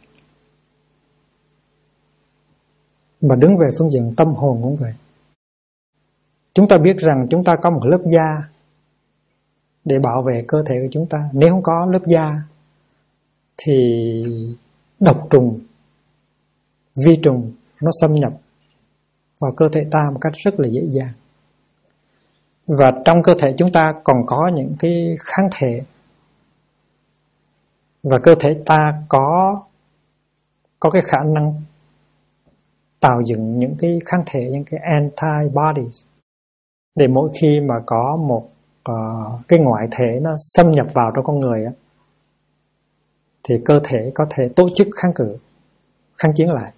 A: mà đứng về phương diện tâm hồn cũng vậy. Chúng ta biết rằng chúng ta có một lớp da để bảo vệ cơ thể của chúng ta. Nếu không có lớp da thì độc trùng, vi trùng nó xâm nhập vào cơ thể ta một cách rất là dễ dàng. Và trong cơ thể chúng ta còn có những cái kháng thể. Và cơ thể ta có cái khả năng tạo dựng những cái kháng thể, những cái antibodies, để mỗi khi mà có một cái ngoại thể nó xâm nhập vào trong con người á, thì cơ thể có thể tổ chức kháng cự, kháng chiến lại.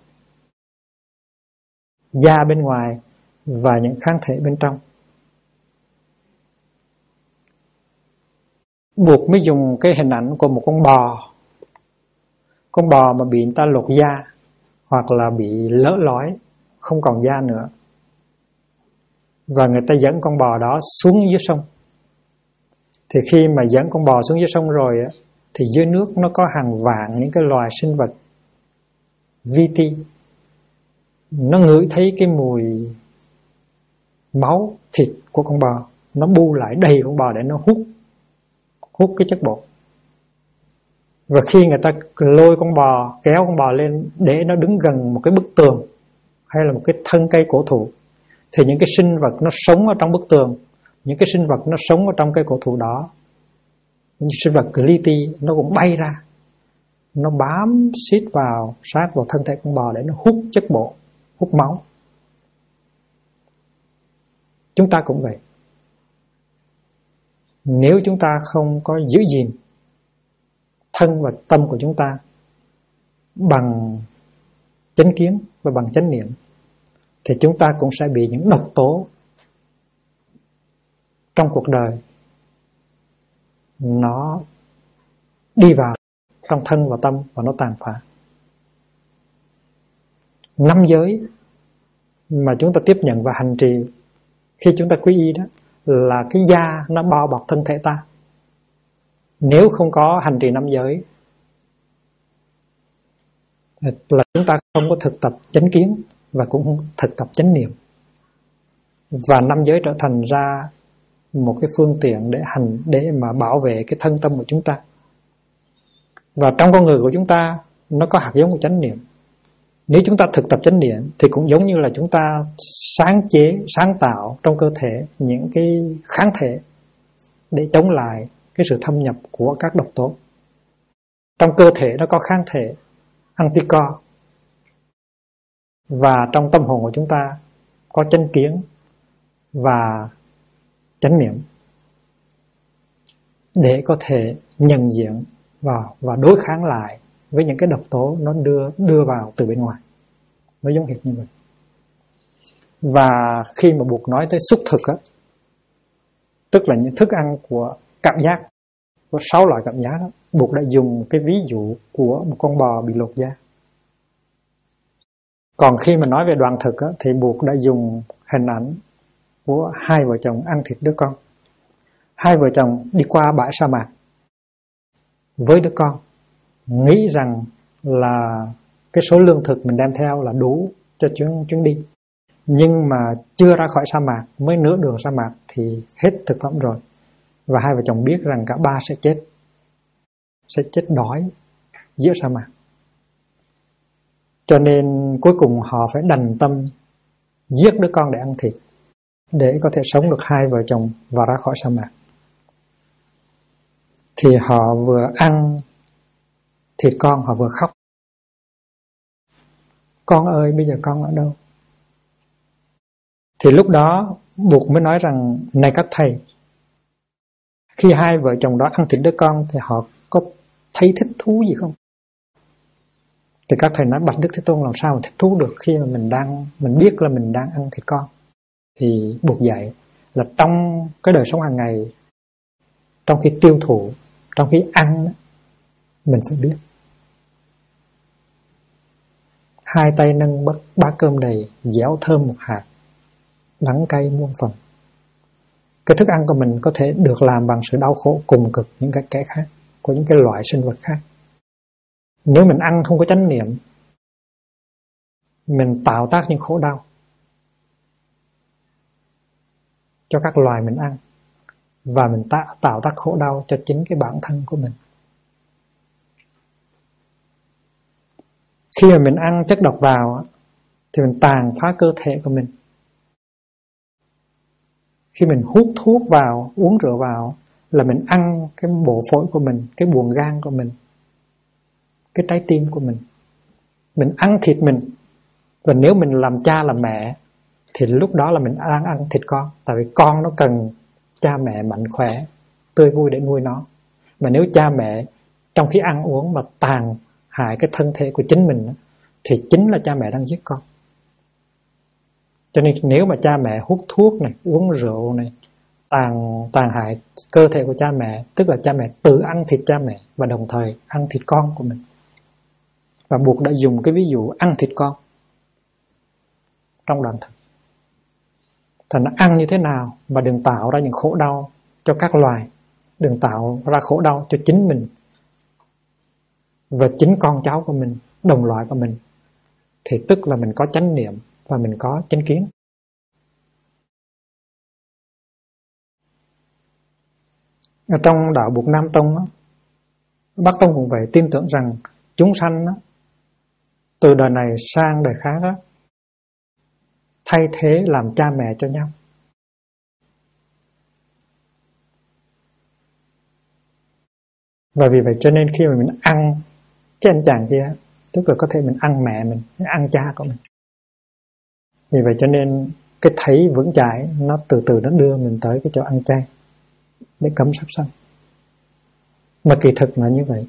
A: Da bên ngoài và những kháng thể bên trong. Buộc mới dùng cái hình ảnh của một con bò mà bị người ta lột da hoặc là bị lỡ lói, không còn da nữa, và người ta dẫn con bò đó xuống dưới sông. Thì khi mà dẫn con bò xuống dưới sông rồi á, thì dưới nước nó có hàng vạn những cái loài sinh vật vi ti. Nó ngửi thấy cái mùi máu thịt của con bò, nó bu lại đầy con bò để nó hút cái chất bột. Và khi người ta lôi con bò, kéo con bò lên để nó đứng gần một cái bức tường hay là một cái thân cây cổ thụ, thì những cái sinh vật nó sống ở trong bức tường, những cái sinh vật nó sống ở trong cây cổ thụ đó, những sinh vật li ti nó cũng bay ra, nó bám xít vào, sát vào thân thể con bò để nó hút chất bột, hút máu. Chúng ta cũng vậy. Nếu chúng ta không có giữ gìn thân và tâm của chúng ta bằng chánh kiến và bằng chánh niệm, thì chúng ta cũng sẽ bị những độc tố trong cuộc đời nó đi vào trong thân và tâm và nó tàn phá. 5 giới mà chúng ta tiếp nhận và hành trì khi chúng ta quy y đó là cái da nó bao bọc thân thể ta. Nếu không có hành trì 5 giới là chúng ta không có thực tập chánh kiến và cũng không thực tập chánh niệm. Và 5 giới trở thành ra một cái phương tiện để mà bảo vệ cái thân tâm của chúng ta. Và trong con người của chúng ta nó có hạt giống của chánh niệm. Nếu chúng ta thực tập chánh niệm thì cũng giống như là chúng ta sáng tạo trong cơ thể những cái kháng thể để chống lại cái sự thâm nhập của các độc tố. Trong cơ thể nó có kháng thể anticorps, và trong tâm hồn của chúng ta có chánh kiến và chánh niệm để có thể nhận diện vào và đối kháng lại với những cái độc tố nó đưa vào từ bên ngoài. Nó giống hệt như vậy. Và khi mà Buộc nói tới xúc thực á, tức là những thức ăn của cảm giác, có 6 loại cảm giác đó, Buộc đã dùng cái ví dụ của một con bò bị lột da. Còn khi mà nói về đoạn thực á, thì Buộc đã dùng hình ảnh của 2 vợ chồng ăn thịt đứa con. 2 vợ chồng đi qua bãi sa mạc với đứa con, nghĩ rằng là cái số lương thực mình đem theo là đủ cho chuyến đi. Nhưng mà chưa ra khỏi sa mạc, mới nửa đường sa mạc thì hết thực phẩm rồi. Và 2 vợ chồng biết rằng cả ba sẽ chết đói giữa sa mạc. Cho nên cuối cùng họ phải đành tâm giết đứa con để ăn thịt, để có thể sống được 2 vợ chồng và ra khỏi sa mạc. Thì họ vừa ăn thịt con, họ vừa khóc. Con ơi, bây giờ con ở đâu? Thì lúc đó Buộc mới nói rằng, này các thầy, khi 2 vợ chồng đó ăn thịt đứa con thì họ có thấy thích thú gì không? Thì các thầy nói, bạch Đức Thế Tôn, làm sao mà thích thú được khi mà mình biết là mình đang ăn thịt con. Thì Buộc dạy là trong cái đời sống hàng ngày, trong khi tiêu thụ, trong khi ăn, mình phải biết. 2 tay nâng bát cơm đầy, dẻo thơm một hạt, đắng cay muôn phần. Cái thức ăn của mình có thể được làm bằng sự đau khổ cùng cực những cái khác, của những cái loại sinh vật khác. Nếu mình ăn không có chánh niệm, mình tạo tác những khổ đau cho các loài mình ăn, và mình tạo tác khổ đau cho chính cái bản thân của mình. Khi mà mình ăn chất độc vào thì mình tàn phá cơ thể của mình. Khi mình hút thuốc vào, uống rượu vào là mình ăn cái bộ phổi của mình, cái buồng gan của mình, cái trái tim của mình. Mình ăn thịt mình. Và nếu mình làm cha làm mẹ thì lúc đó là mình đang ăn thịt con. Tại vì con nó cần cha mẹ mạnh khỏe, tươi vui để nuôi nó. Mà nếu cha mẹ trong khi ăn uống mà tàn hại cái thân thể của chính mình thì chính là cha mẹ đang giết con. Cho nên nếu mà cha mẹ hút thuốc này, uống rượu này, tàn hại cơ thể của cha mẹ, tức là cha mẹ tự ăn thịt cha mẹ và đồng thời ăn thịt con của mình. Và Buộc đã dùng cái ví dụ ăn thịt con trong đoạn thực. Thành nó ăn như thế nào mà đừng tạo ra những khổ đau cho các loài, đừng tạo ra khổ đau cho chính mình và chính con cháu của mình, đồng loại của mình, thì tức là mình có chánh niệm và mình có chánh kiến. Ở trong đạo Bụt Nam Tông, Bắc Tông cũng vậy, tin tưởng rằng chúng sanh từ đời này sang đời khác thay thế làm cha mẹ cho nhau. Và vì vậy cho nên khi mà mình ăn cái anh chàng kia, tức là có thể mình ăn mẹ mình ăn cha của mình. Vì vậy cho nên cái thấy vững chãi nó từ từ nó đưa mình tới cái chỗ ăn chay để cấm sát sanh. Mà kỳ thực là như vậy.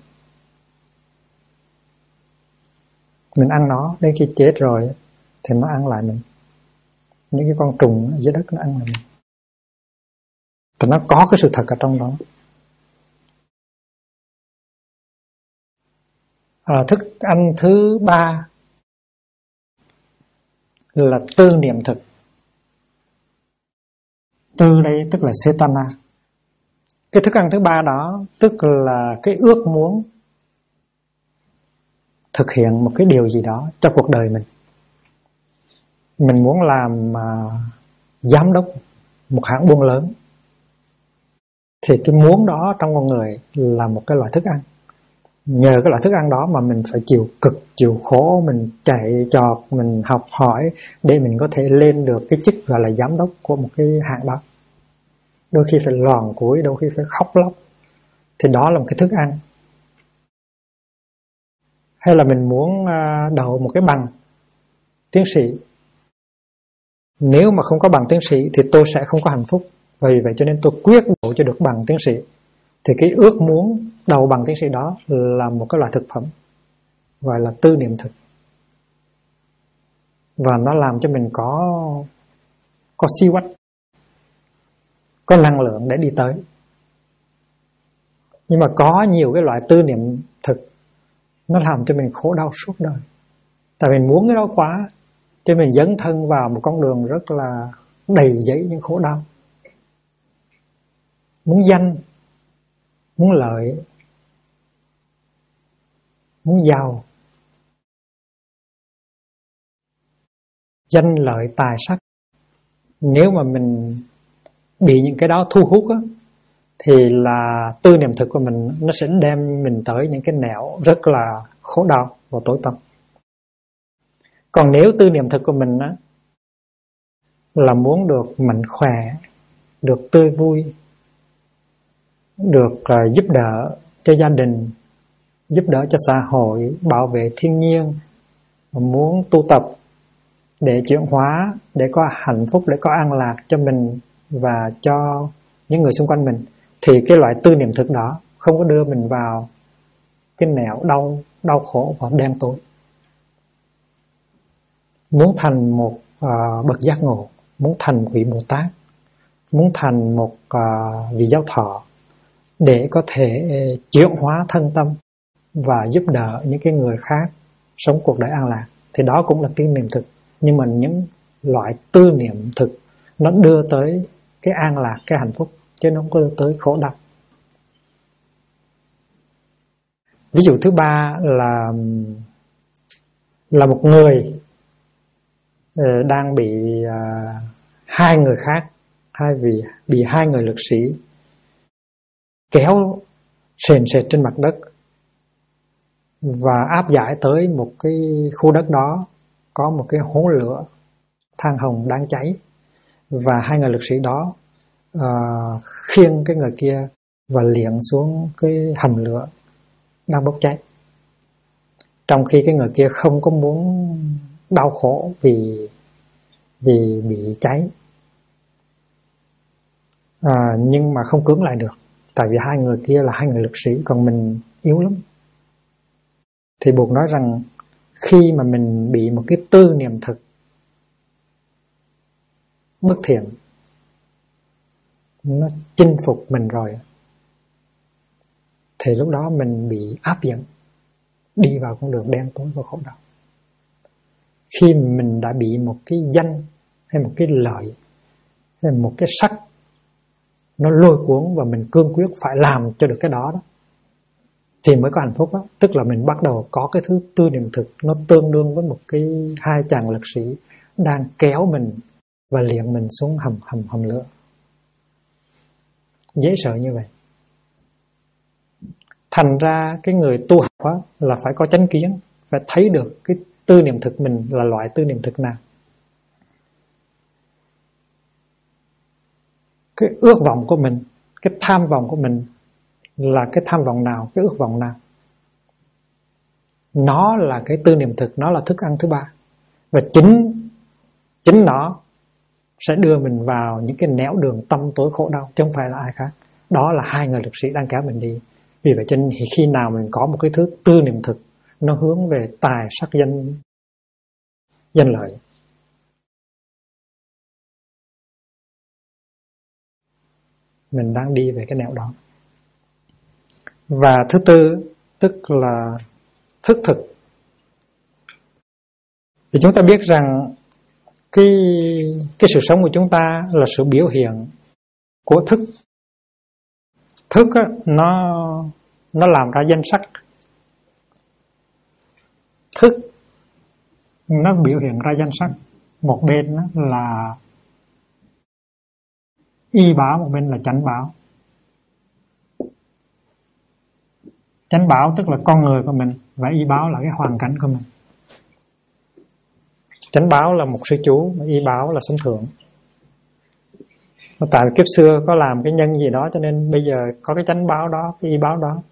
A: Mình ăn nó đến khi chết rồi thì nó ăn lại mình. Những cái con trùng ở dưới đất nó ăn lại mình. Thì nó có cái sự thật ở trong đó. Thức ăn thứ 3 là tư niệm thực. Tư đây tức là Cetana. Cái thức ăn thứ ba đó tức là cái ước muốn thực hiện một cái điều gì đó cho cuộc đời mình. Mình muốn làm giám đốc một hãng buôn lớn, thì cái muốn đó trong con người là một cái loại thức ăn. Nhờ cái loại thức ăn đó mà mình phải chịu cực, chịu khổ, mình chạy trọt, mình học hỏi để mình có thể lên được cái chức gọi là giám đốc của một cái hãng đó. Đôi khi phải loằn củi, đôi khi phải khóc lóc. Thì đó là một cái thức ăn. Hay là mình muốn đậu một cái bằng tiến sĩ. Nếu mà không có bằng tiến sĩ thì tôi sẽ không có hạnh phúc. Vì vậy cho nên tôi quyết đậu cho được bằng tiến sĩ. Thì cái ước muốn đậu bằng tiến sĩ đó là một cái loại thực phẩm, gọi là tư niệm thực. Và nó làm cho mình có siêu quách, có năng lượng để đi tới. Nhưng mà có nhiều cái loại tư niệm thực nó làm cho mình khổ đau suốt đời. Tại mình muốn cái đó quá, cho mình dấn thân vào một con đường rất là đầy dẫy những khổ đau. Muốn danh, muốn lợi, muốn giàu. Danh lợi tài sắc. Nếu mà mình bị những cái đó thu hút á, thì là tư niệm thực của mình nó sẽ đem mình tới những cái nẻo rất là khổ đau và tối tăm. Còn nếu tư niệm thực của mình á, là muốn được mạnh khỏe, được tươi vui, được giúp đỡ cho gia đình, giúp đỡ cho xã hội, bảo vệ thiên nhiên, muốn tu tập để chuyển hóa, để có hạnh phúc, để có an lạc cho mình và cho những người xung quanh mình, thì cái loại tư niệm thực đó không có đưa mình vào cái nẻo đau khổ và đen tối. Muốn thành một bậc giác ngộ, muốn thành vị Bồ Tát, muốn thành một vị giáo thọ để có thể chuyển hóa thân tâm và giúp đỡ những cái người khác sống cuộc đời an lạc, thì đó cũng là tư niệm thực. Nhưng mà những loại tư niệm thực nó đưa tới cái an lạc, cái hạnh phúc, chứ nó không có đưa tới khổ đau. Ví dụ thứ ba là một người đang bị hai người khác, bị hai người lực sĩ kéo sền sệt trên mặt đất và áp giải tới một cái khu đất đó có một cái hố lửa than hồng đang cháy, và hai người lực sĩ đó khiêng cái người kia và liệng xuống cái hầm lửa đang bốc cháy, trong khi cái người kia không có muốn đau khổ vì bị cháy, nhưng mà không cưỡng lại được, tại vì hai người kia là hai người lực sĩ, còn mình yếu lắm. Thì Bụt nói rằng khi mà mình bị một cái tư niệm thực bất thiện nó chinh phục mình rồi, thì lúc đó mình bị áp dẫn đi vào con đường đen tối và khổ đau. Khi mình đã bị một cái danh hay một cái lợi hay một cái sắc nó lôi cuốn và mình cương quyết phải làm cho được cái đó, thì mới có hạnh phúc đó. Tức là mình bắt đầu có cái thứ tư niệm thực nó tương đương với một cái hai chàng lực sĩ đang kéo mình và liệng mình xuống hầm lửa. Dễ sợ như vậy. Thành ra cái người tu học đó là phải có chánh kiến, phải thấy được cái tư niệm thực mình là loại tư niệm thực nào. Cái ước vọng của mình, cái tham vọng của mình là cái tham vọng nào, cái ước vọng nào. Nó là cái tư niệm thực, nó là thức ăn thứ ba. Và chính nó sẽ đưa mình vào những cái nẻo đường tăm tối khổ đau, chứ không phải là ai khác. Đó là hai người lực sĩ đang kéo mình đi. Vì vậy cho nên khi nào mình có một cái thứ tư niệm thực nó hướng về tài sắc danh lợi, mình đang đi về cái nẻo đó. Và thứ tư tức là thức thực. Thì chúng ta biết rằng cái sự sống của chúng ta là sự biểu hiện của thức. Thức á, nó làm ra danh sắc. Thức nó biểu hiện ra danh sắc. Một bên là y báo, một bên là chánh báo. Chánh báo tức là con người của mình, và y báo là cái hoàn cảnh của mình. Chánh báo là một sư chú, y báo là sống thượng. Tại kiếp xưa có làm cái nhân gì đó cho nên bây giờ có cái chánh báo đó, cái y báo đó.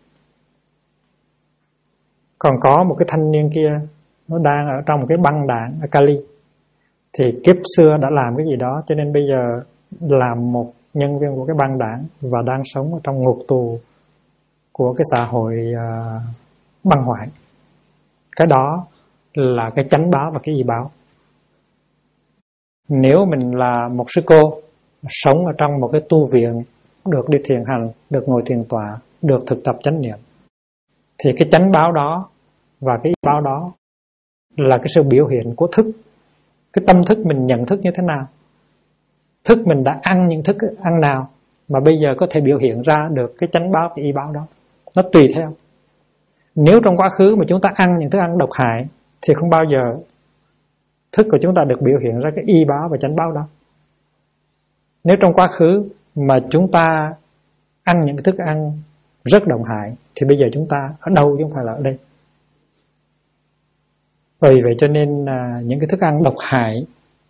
A: Còn có một cái thanh niên kia, nó đang ở trong một cái băng đảng ở Cali, thì kiếp xưa đã làm cái gì đó cho nên bây giờ làm một nhân viên của cái băng đảng và đang sống ở trong ngục tù của cái xã hội băng hoại. Cái đó là cái chánh báo và cái y báo. Nếu mình là một sư cô sống ở trong một cái tu viện, được đi thiền hành, được ngồi thiền tọa, được thực tập chánh niệm, thì cái chánh báo đó và cái y báo đó là cái sự biểu hiện của thức. Cái tâm thức mình nhận thức như thế nào, thức mình đã ăn những thức ăn nào mà bây giờ có thể biểu hiện ra được cái chánh báo, cái y báo đó. Nó tùy theo. Nếu trong quá khứ mà chúng ta ăn những thức ăn độc hại thì không bao giờ thức của chúng ta được biểu hiện ra cái y báo và chánh báo đó. Nếu trong quá khứ mà chúng ta ăn những thức ăn rất độc hại thì bây giờ chúng ta ở đâu chứ không phải là ở đây. Vì vậy cho nên những cái thức ăn độc hại,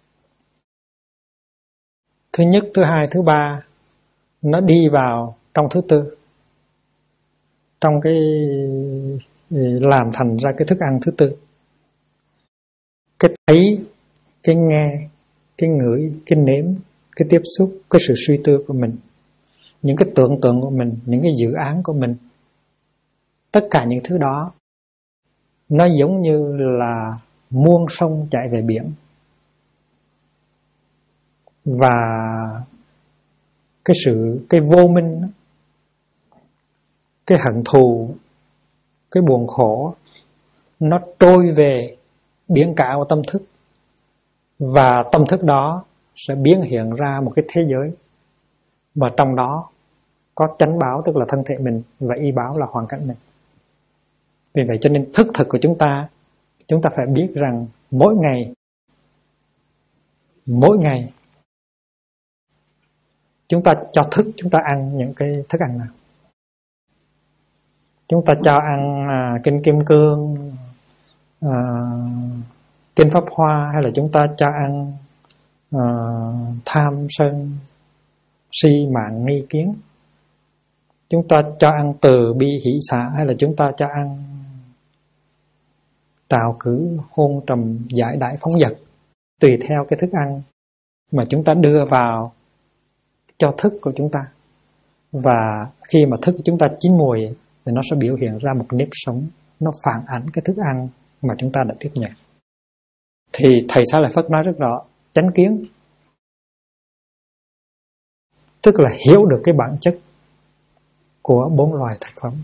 A: thứ nhất, thứ hai, thứ ba, nó đi vào trong thứ tư, trong cái làm thành ra cái thức ăn thứ tư. Cái thấy, cái nghe, cái ngửi, cái nếm, cái tiếp xúc, cái sự suy tư của mình, những cái tưởng tượng của mình, những cái dự án của mình, tất cả những thứ đó nó giống như là muôn sông chạy về biển. Và cái vô minh, cái hận thù, cái buồn khổ, nó trôi về biển cả của tâm thức. Và tâm thức đó sẽ biến hiện ra một cái thế giới, và trong đó có chánh báo tức là thân thể mình, và y báo là hoàn cảnh mình. Vì vậy cho nên thức thực của chúng ta phải biết rằng mỗi ngày chúng ta cho thức chúng ta ăn những cái thức ăn nào. Chúng ta cho ăn kinh kim cương, kinh pháp hoa, hay là chúng ta cho ăn tham sân si mạng nghi kiến. Chúng ta cho ăn từ bi hỷ xả, hay là chúng ta cho ăn trào cử hôn trầm giải đãi phóng dật. Tùy theo cái thức ăn mà chúng ta đưa vào cho thức của chúng ta. Và khi mà thức của chúng ta chín mùi thì nó sẽ biểu hiện ra một nếp sống, nó phản ảnh cái thức ăn mà chúng ta đã tiếp nhận. Thì Thầy Xá Lợi Phất nói rất rõ, chánh kiến tức là hiểu được cái bản chất của 4 loài thực phẩm.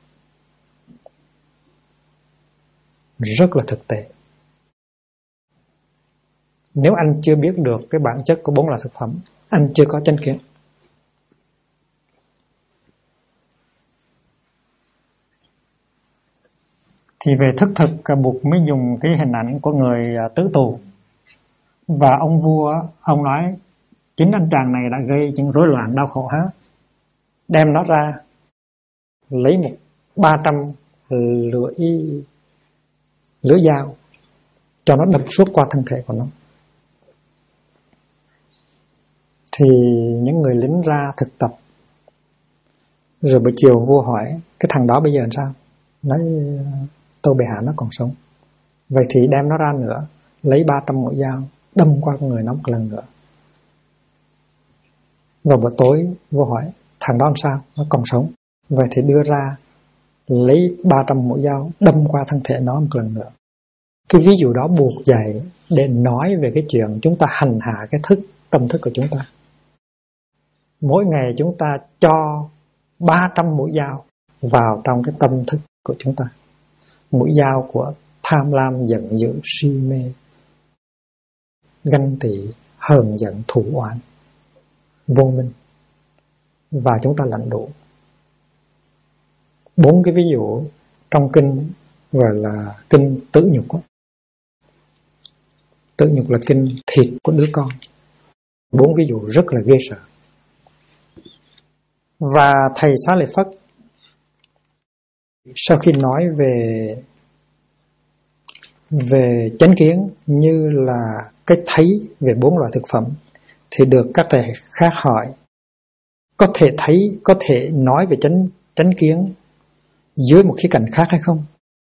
A: Rất là thực tế. Nếu anh chưa biết được cái bản chất của 4 loài thực phẩm, anh chưa có chánh kiến. Thì về thức thực, Bụt mới dùng cái hình ảnh của người tứ tù. Và ông vua, ông nói chính anh chàng này đã gây những rối loạn đau khổ hết. Đem nó ra, lấy 300 lưỡi dao cho nó đập suốt qua thân thể của nó. Thì những người lính ra thực tập. Rồi buổi chiều vua hỏi cái thằng đó bây giờ làm sao? Nói Tô Bệ Hạ nó còn sống. Vậy thì đem nó ra nữa, lấy 300 mũi dao đâm qua con người nó một lần nữa. Vào buổi tối vua hỏi thằng đó làm sao? Nó còn sống. Vậy thì đưa ra, lấy 300 mũi dao đâm qua thân thể nó một lần nữa. Cái ví dụ đó buộc dạy để nói về cái chuyện chúng ta hành hạ cái tâm thức của chúng ta. Mỗi ngày chúng ta cho 300 mũi dao vào trong cái tâm thức của chúng ta. Mũi dao của tham lam, giận dữ, si mê, ganh tị, hờn giận, thù oán, vô minh. và chúng ta lãnh đủ. 4 cái ví dụ trong kinh gọi là kinh Tử Nhục. Tử Nhục là kinh thịt của đứa con. 4 ví dụ rất là ghê sợ. Và thầy Xá Lợi Phất sau khi nói về chánh kiến như là cách thấy về 4 loại thực phẩm, thì được các thầy khác hỏi có thể thấy, có thể nói về chánh kiến dưới một khía cạnh khác hay không?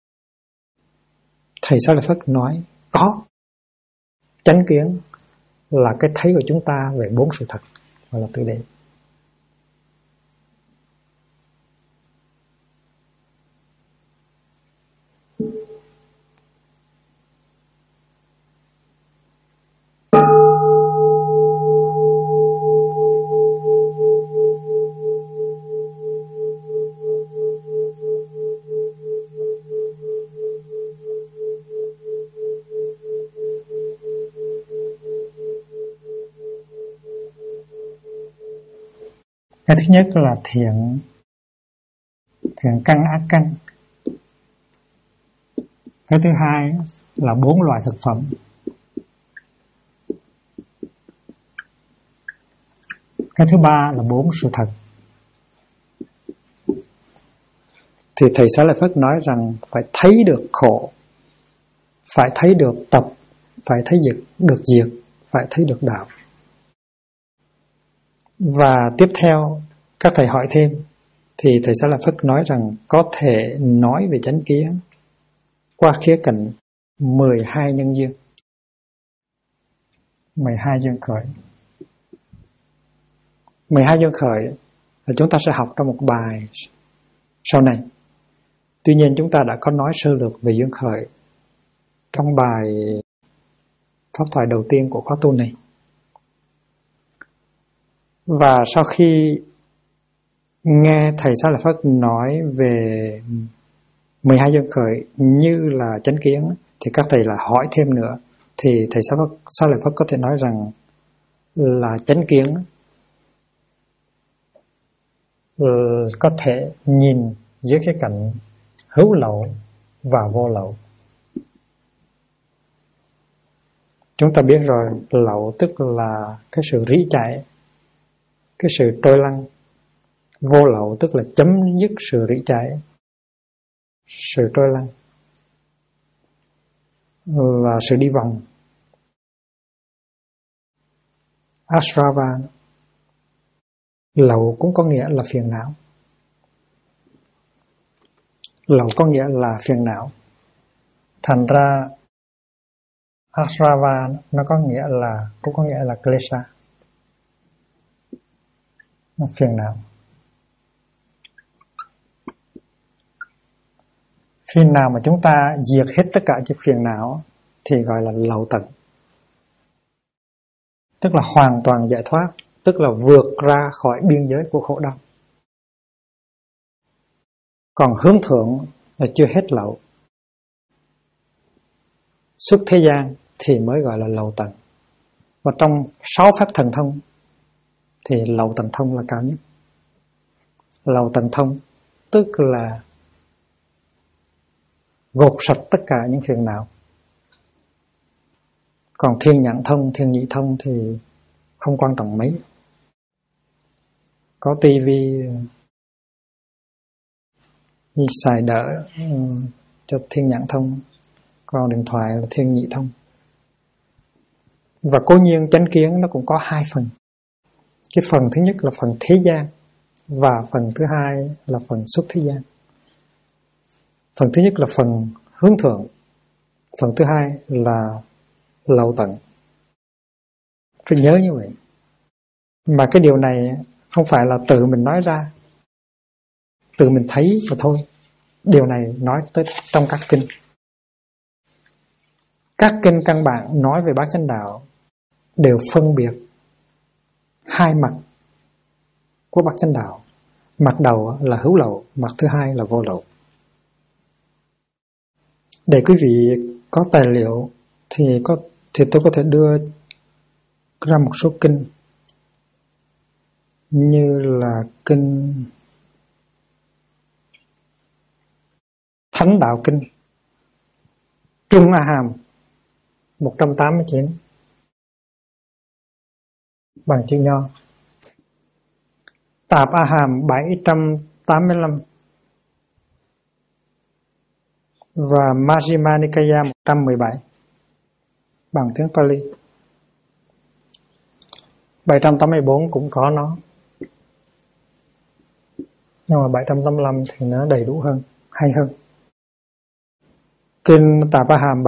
A: Thầy Xá Lợi Phất nói có. Chánh kiến là cái thấy của chúng ta về 4 sự thật, gọi là tự đế. Cái thứ nhất là thiện căn ác căn. Cái thứ hai là 4 loại thực phẩm. Cái thứ ba là 4 sự thật. Thì thầy Xá Lợi Phất nói rằng phải thấy được khổ, phải thấy được tập, phải thấy được diệt, phải thấy được đạo. Và tiếp theo các thầy hỏi thêm, thì thầy Xá Lợi Phất nói rằng có thể nói về chánh kiến qua khía cạnh 12 nhân duyên. 12 duyên khởi. 12 duyên khởi là chúng ta sẽ học trong một bài sau này. Tuy nhiên chúng ta đã có nói sơ lược về duyên khởi trong bài pháp thoại đầu tiên của khóa tu này. Và sau khi nghe thầy Xá Lợi Phất nói về 12 duyên khởi như là chánh kiến, thì các thầy lại hỏi thêm nữa. Thì thầy Xá Lợi Phất có thể nói rằng là chánh kiến có thể nhìn dưới cái cạnh hữu lậu và vô lậu. Chúng ta biết rồi, lậu tức là cái sự rỉ chảy, cái sự trôi lăn. Vô lậu tức là chấm dứt sự rỉ chảy, sự trôi lăn và sự đi vòng. Asrava, lậu cũng có nghĩa là phiền não. Lậu có nghĩa là phiền não. Thành ra Asrava nó có nghĩa là, cũng có nghĩa là klesha, nó phiền não. Khi nào mà chúng ta diệt hết tất cả những phiền não thì gọi là lậu tận, tức là hoàn toàn giải thoát, tức là vượt ra khỏi biên giới của khổ đau. Còn hướng thượng là chưa hết lậu, xuất thế gian thì mới gọi là lậu tận. Và trong 6 pháp thần thông thì lậu tận thông là cao nhất. Lậu tận thông tức là gột sạch tất cả những phiền não. Còn thiên nhãn thông, thiên nhị thông thì không quan trọng mấy. Có tivi xài đỡ cho thiên nhãn thông, còn điện thoại là thiên nhị thông. Và cố nhiên chánh kiến nó cũng có 2 phần. Cái phần thứ nhất là phần thế gian, và phần thứ hai là phần xuất thế gian. Phần thứ nhất là phần hướng thượng, phần thứ hai là lậu tận. Phải nhớ như vậy. Mà cái điều này không phải là tự mình nói ra, tự mình thấy mà thôi. Điều này nói tới trong các kinh. Các kinh căn bản nói về bát chánh đạo đều phân biệt 2 mặt của bát chánh đạo. Mặt đầu là hữu lậu, mặt thứ hai là vô lậu. Để quý vị có tài liệu thì tôi có thể đưa ra một số kinh như là kinh Thánh Đạo Kinh Trung A Hàm 189 bằng chữ nho, Tạp A Hàm 785 và Majjhima Nikaya 117 bằng tiếng Pali. 784 cũng có nó, nhưng mà 785 thì nó đầy đủ hơn, hay hơn. Kinh Tạp A Hàm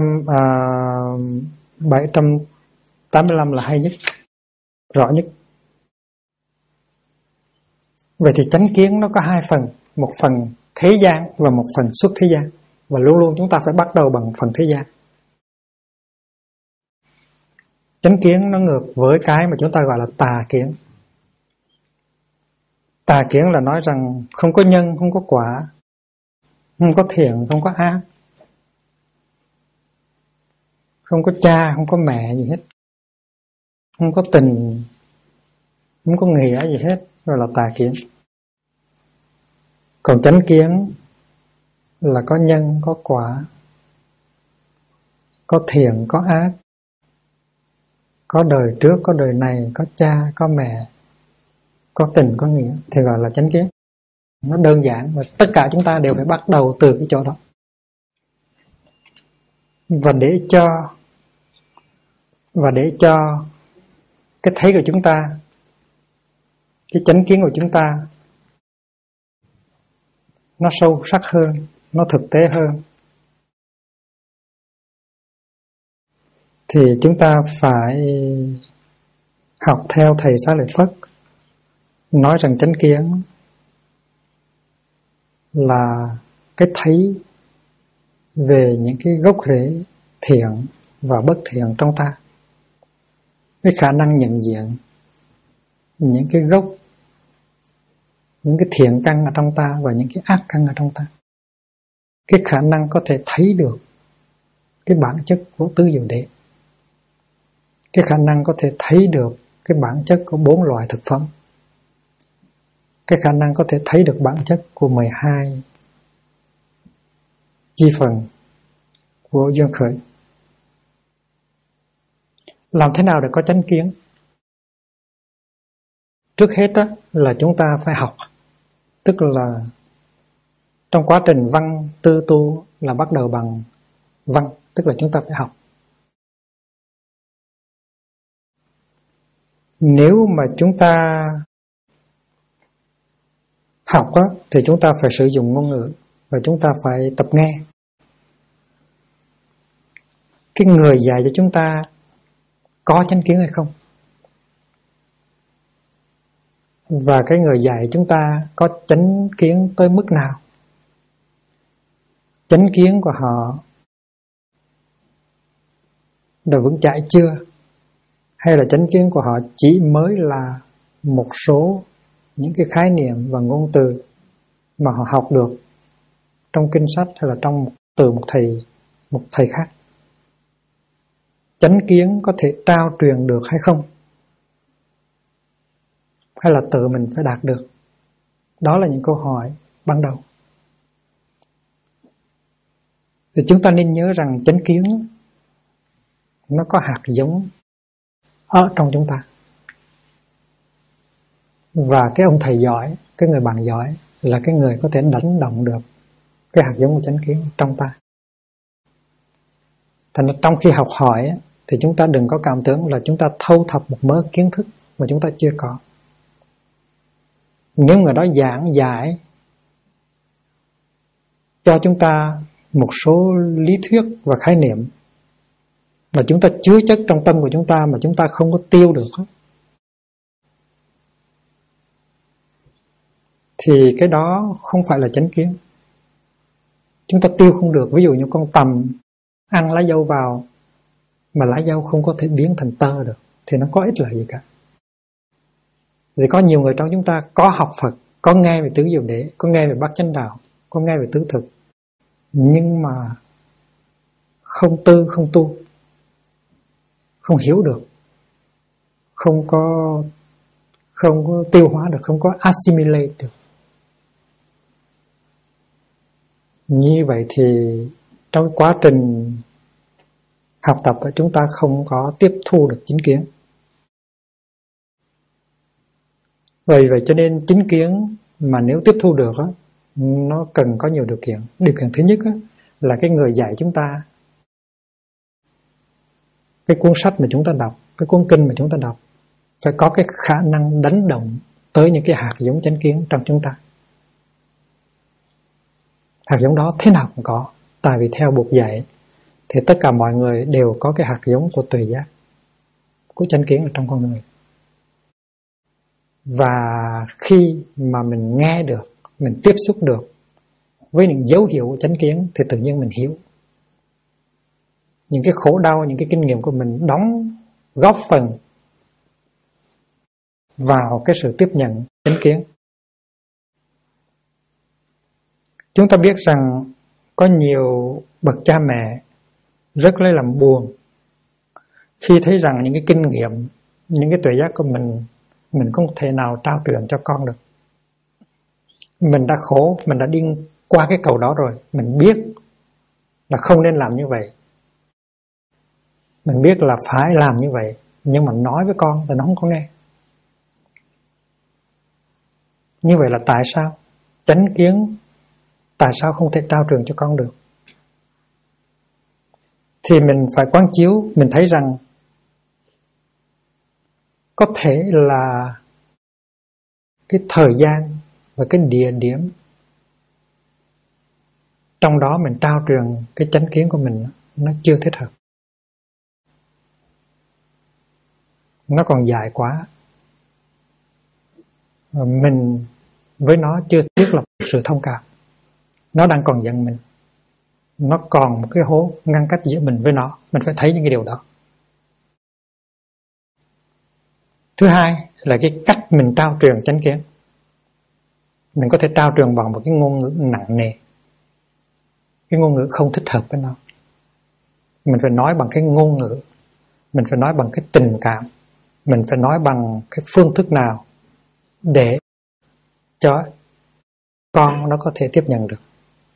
A: 785 là hay nhất, rõ nhất. Vậy thì chánh kiến nó có hai phần, một phần thế gian và một phần xuất thế gian, và luôn luôn chúng ta phải bắt đầu bằng phần thế gian. Chánh kiến nó ngược với cái mà chúng ta gọi là tà kiến. Tà kiến là nói rằng không có nhân, không có quả, không có thiện, không có ác, không có cha, không có mẹ gì hết, không có tình, không có nghĩa gì hết, rồi là tà kiến. Còn chánh kiến là có nhân, có quả, có thiện, có ác, có đời trước, có đời này, có cha, có mẹ, có tình, có nghĩa, thì gọi là chánh kiến. Nó đơn giản và tất cả chúng ta đều phải bắt đầu từ cái chỗ đó. Và để cho cái thấy của chúng ta, cái chánh kiến của chúng ta nó sâu sắc hơn, nó thực tế hơn, thì chúng ta phải học theo thầy Xá Lợi Phất nói rằng chánh kiến là cái thấy về những cái gốc rễ thiện và bất thiện trong ta, cái khả năng nhận diện những cái gốc, những cái thiện căn ở trong ta và những cái ác căn ở trong ta, cái khả năng có thể thấy được cái bản chất của tứ diệu đế, cái khả năng có thể thấy được cái bản chất của 4 loại thực phẩm, cái khả năng có thể thấy được bản chất của 12 chi phần của duyên khởi. Làm thế nào để có chánh kiến? Trước hết đó là chúng ta phải học, tức là trong quá trình văn tư tu là bắt đầu bằng văn, tức là chúng ta phải học. Nếu mà chúng ta học á, thì chúng ta phải sử dụng ngôn ngữ và chúng ta phải tập nghe. Cái người dạy cho chúng ta có chánh kiến hay không? Và cái người dạy chúng ta có chánh kiến tới mức nào? Chánh kiến của họ đã vững chãi chưa? Hay là chánh kiến của họ chỉ mới là một số những cái khái niệm và ngôn từ mà họ học được trong kinh sách hay là từ một thầy khác? Chánh kiến có thể trao truyền được hay không? Hay là tự mình phải đạt được? Đó là những câu hỏi ban đầu. Thì chúng ta nên nhớ rằng chánh kiến nó có hạt giống ở trong chúng ta. Và cái ông thầy giỏi, cái người bạn giỏi là cái người có thể đánh động được cái hạt giống của chánh kiến trong ta. Thành ra trong khi học hỏi thì chúng ta đừng có cảm tưởng là chúng ta thâu thập một mớ kiến thức mà chúng ta chưa có. Nếu người đó giảng giải cho chúng ta một số lý thuyết và khái niệm mà chúng ta chứa chất trong tâm của chúng ta mà chúng ta không có tiêu được, thì cái đó không phải là chánh kiến. Chúng ta tiêu không được. Ví dụ như con tằm ăn lá dâu vào mà lá dâu không có thể biến thành tơ được thì nó có ích lợi gì cả. Vì có nhiều người trong chúng ta có học Phật, có nghe về tứ diệu đế, có nghe về bát chánh đạo, có nghe về tứ thực, nhưng mà không tư, không tu, không hiểu được, không có tiêu hóa được, không có assimilate được. Như vậy thì trong quá trình học tập chúng ta không có tiếp thu được chính kiến. Vậy cho nên chính kiến mà nếu tiếp thu được nó cần có nhiều điều kiện. Điều kiện thứ nhất là cái người dạy chúng ta, cái cuốn sách mà chúng ta đọc, cái cuốn kinh mà chúng ta đọc phải có cái khả năng đánh động tới những cái hạt giống chánh kiến trong chúng ta. Hạt giống đó thế nào cũng có, tại vì theo Bụt dạy thì tất cả mọi người đều có cái hạt giống của tuệ giác, của chánh kiến ở trong con người. Và khi mà mình nghe được, mình tiếp xúc được với những dấu hiệu của chánh kiến thì tự nhiên mình hiểu. Những cái khổ đau, những cái kinh nghiệm của mình đóng góp phần vào cái sự tiếp nhận chánh kiến. Chúng ta biết rằng có nhiều bậc cha mẹ rất lấy làm buồn khi thấy rằng những cái kinh nghiệm, những cái tuệ giác của mình không thể nào trao truyền cho con được. Mình đã khổ, mình đã đi qua cái cầu đó rồi, mình biết là không nên làm như vậy, mình biết là phải làm như vậy, nhưng mà nói với con thì nó không có nghe. Như vậy là tại sao chánh kiến, tại sao không thể trao truyền cho con được? Thì mình phải quán chiếu, mình thấy rằng có thể là cái thời gian và cái địa điểm trong đó mình trao truyền cái chánh kiến của mình nó chưa thích hợp, nó còn dài quá, mình với nó chưa thiết lập sự thông cảm, nó đang còn giận mình, nó còn một cái hố ngăn cách giữa mình với nó. Mình phải thấy những cái điều đó. Thứ hai là cái cách mình trao truyền chánh kiến. Mình có thể trao truyền bằng một cái ngôn ngữ nặng nề, cái ngôn ngữ không thích hợp với nó. Mình phải nói bằng cái ngôn ngữ, mình phải nói bằng cái tình cảm, mình phải nói bằng cái phương thức nào để cho con nó có thể tiếp nhận được.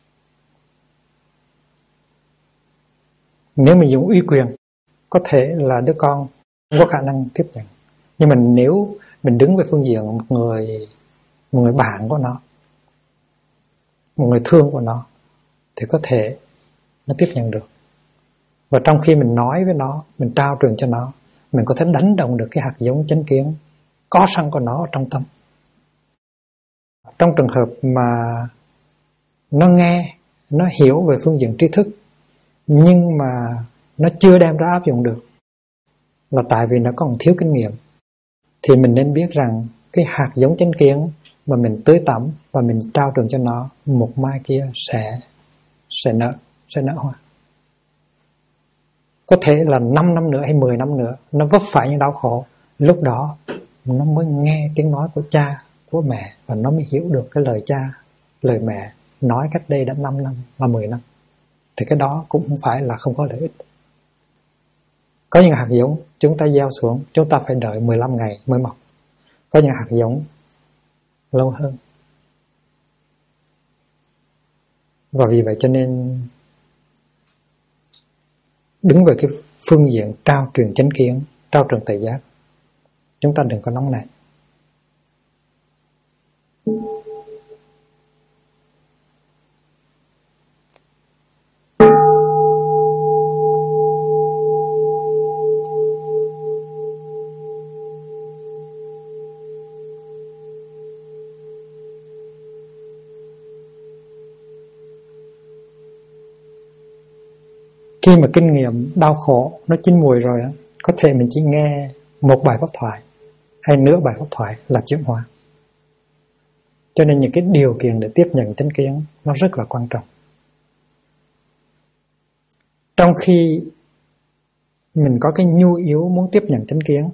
A: Nếu mình dùng uy quyền, có thể là đứa con không có khả năng tiếp nhận. Nhưng mà nếu mình đứng về phương diện một người bạn của nó, một người thương của nó, thì có thể nó tiếp nhận được. Và trong khi mình nói với nó, mình trao truyền cho nó, mình có thể đánh động được cái hạt giống chánh kiến có sẵn của nó ở trong tâm. Trong trường hợp mà nó nghe, nó hiểu về phương diện tri thức, nhưng mà nó chưa đem ra áp dụng được, là tại vì nó còn thiếu kinh nghiệm, thì mình nên biết rằng cái hạt giống chánh kiến mà mình tưới tẩm và mình trao truyền cho nó, một mai kia sẽ nở hoa. Có thể là 5 năm nữa hay 10 năm nữa nó vấp phải những đau khổ, lúc đó nó mới nghe tiếng nói của cha, của mẹ, và nó mới hiểu được cái lời cha, lời mẹ nói cách đây đã 5 năm và 10 năm. Thì cái đó cũng không phải là không có lợi ích. Có những hạt giống chúng ta gieo xuống, chúng ta phải đợi 15 ngày mới mọc. Có những hạt giống lâu hơn. Và vì vậy cho nên đứng về cái phương diện trao truyền chánh kiến, trao truyền tuệ giác, chúng ta đừng có nóng nảy. Khi mà kinh nghiệm đau khổ nó chín mùi rồi, có thể mình chỉ nghe một bài pháp thoại hay nửa bài pháp thoại là chuyển hóa. Cho nên những cái điều kiện để tiếp nhận chánh kiến nó rất là quan trọng. Trong khi mình có cái nhu yếu muốn tiếp nhận chánh kiến,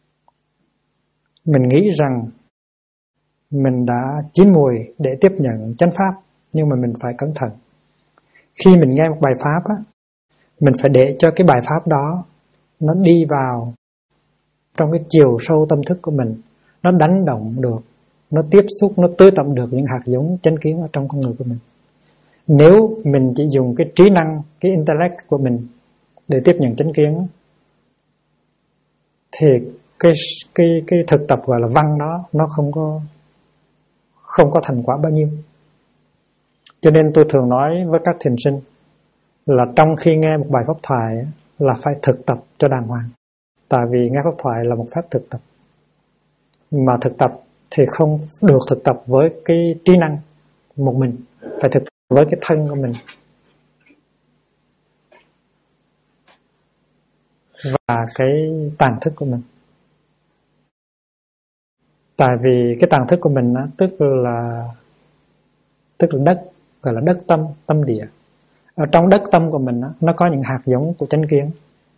A: mình nghĩ rằng mình đã chín mùi để tiếp nhận chánh pháp, nhưng mà mình phải cẩn thận. Khi mình nghe một bài pháp mình phải để cho cái bài pháp đó nó đi vào trong cái chiều sâu tâm thức của mình, nó đánh động được, nó tiếp xúc, nó tưới tẩm được những hạt giống chánh kiến ở trong con người của mình. Nếu mình chỉ dùng cái trí năng, cái intellect của mình để tiếp nhận chánh kiến, thì cái thực tập gọi là văn đó nó không có thành quả bao nhiêu. Cho nên tôi thường nói với các thiền sinh là trong khi nghe một bài pháp thoại là phải thực tập cho đàng hoàng. Tại vì nghe pháp thoại là một phép thực tập, mà thực tập thì không được thực tập với cái trí năng một mình, phải thực tập với cái thân của mình và cái tàng thức của mình. Tại vì cái tàng thức của mình á, tức là đất, gọi là đất tâm, tâm địa. Ở trong đất tâm của mình á, nó có những hạt giống của chánh kiến.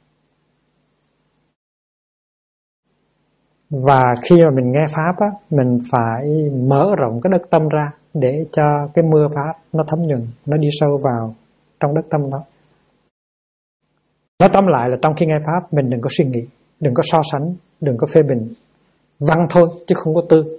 A: Và khi mà mình nghe pháp á, mình phải mở rộng cái đất tâm ra để cho cái mưa pháp nó thấm nhuần, nó đi sâu vào trong đất tâm đó. Nói tóm lại là trong khi nghe pháp mình đừng có suy nghĩ, đừng có so sánh, đừng có phê bình, văn thôi chứ không có tư.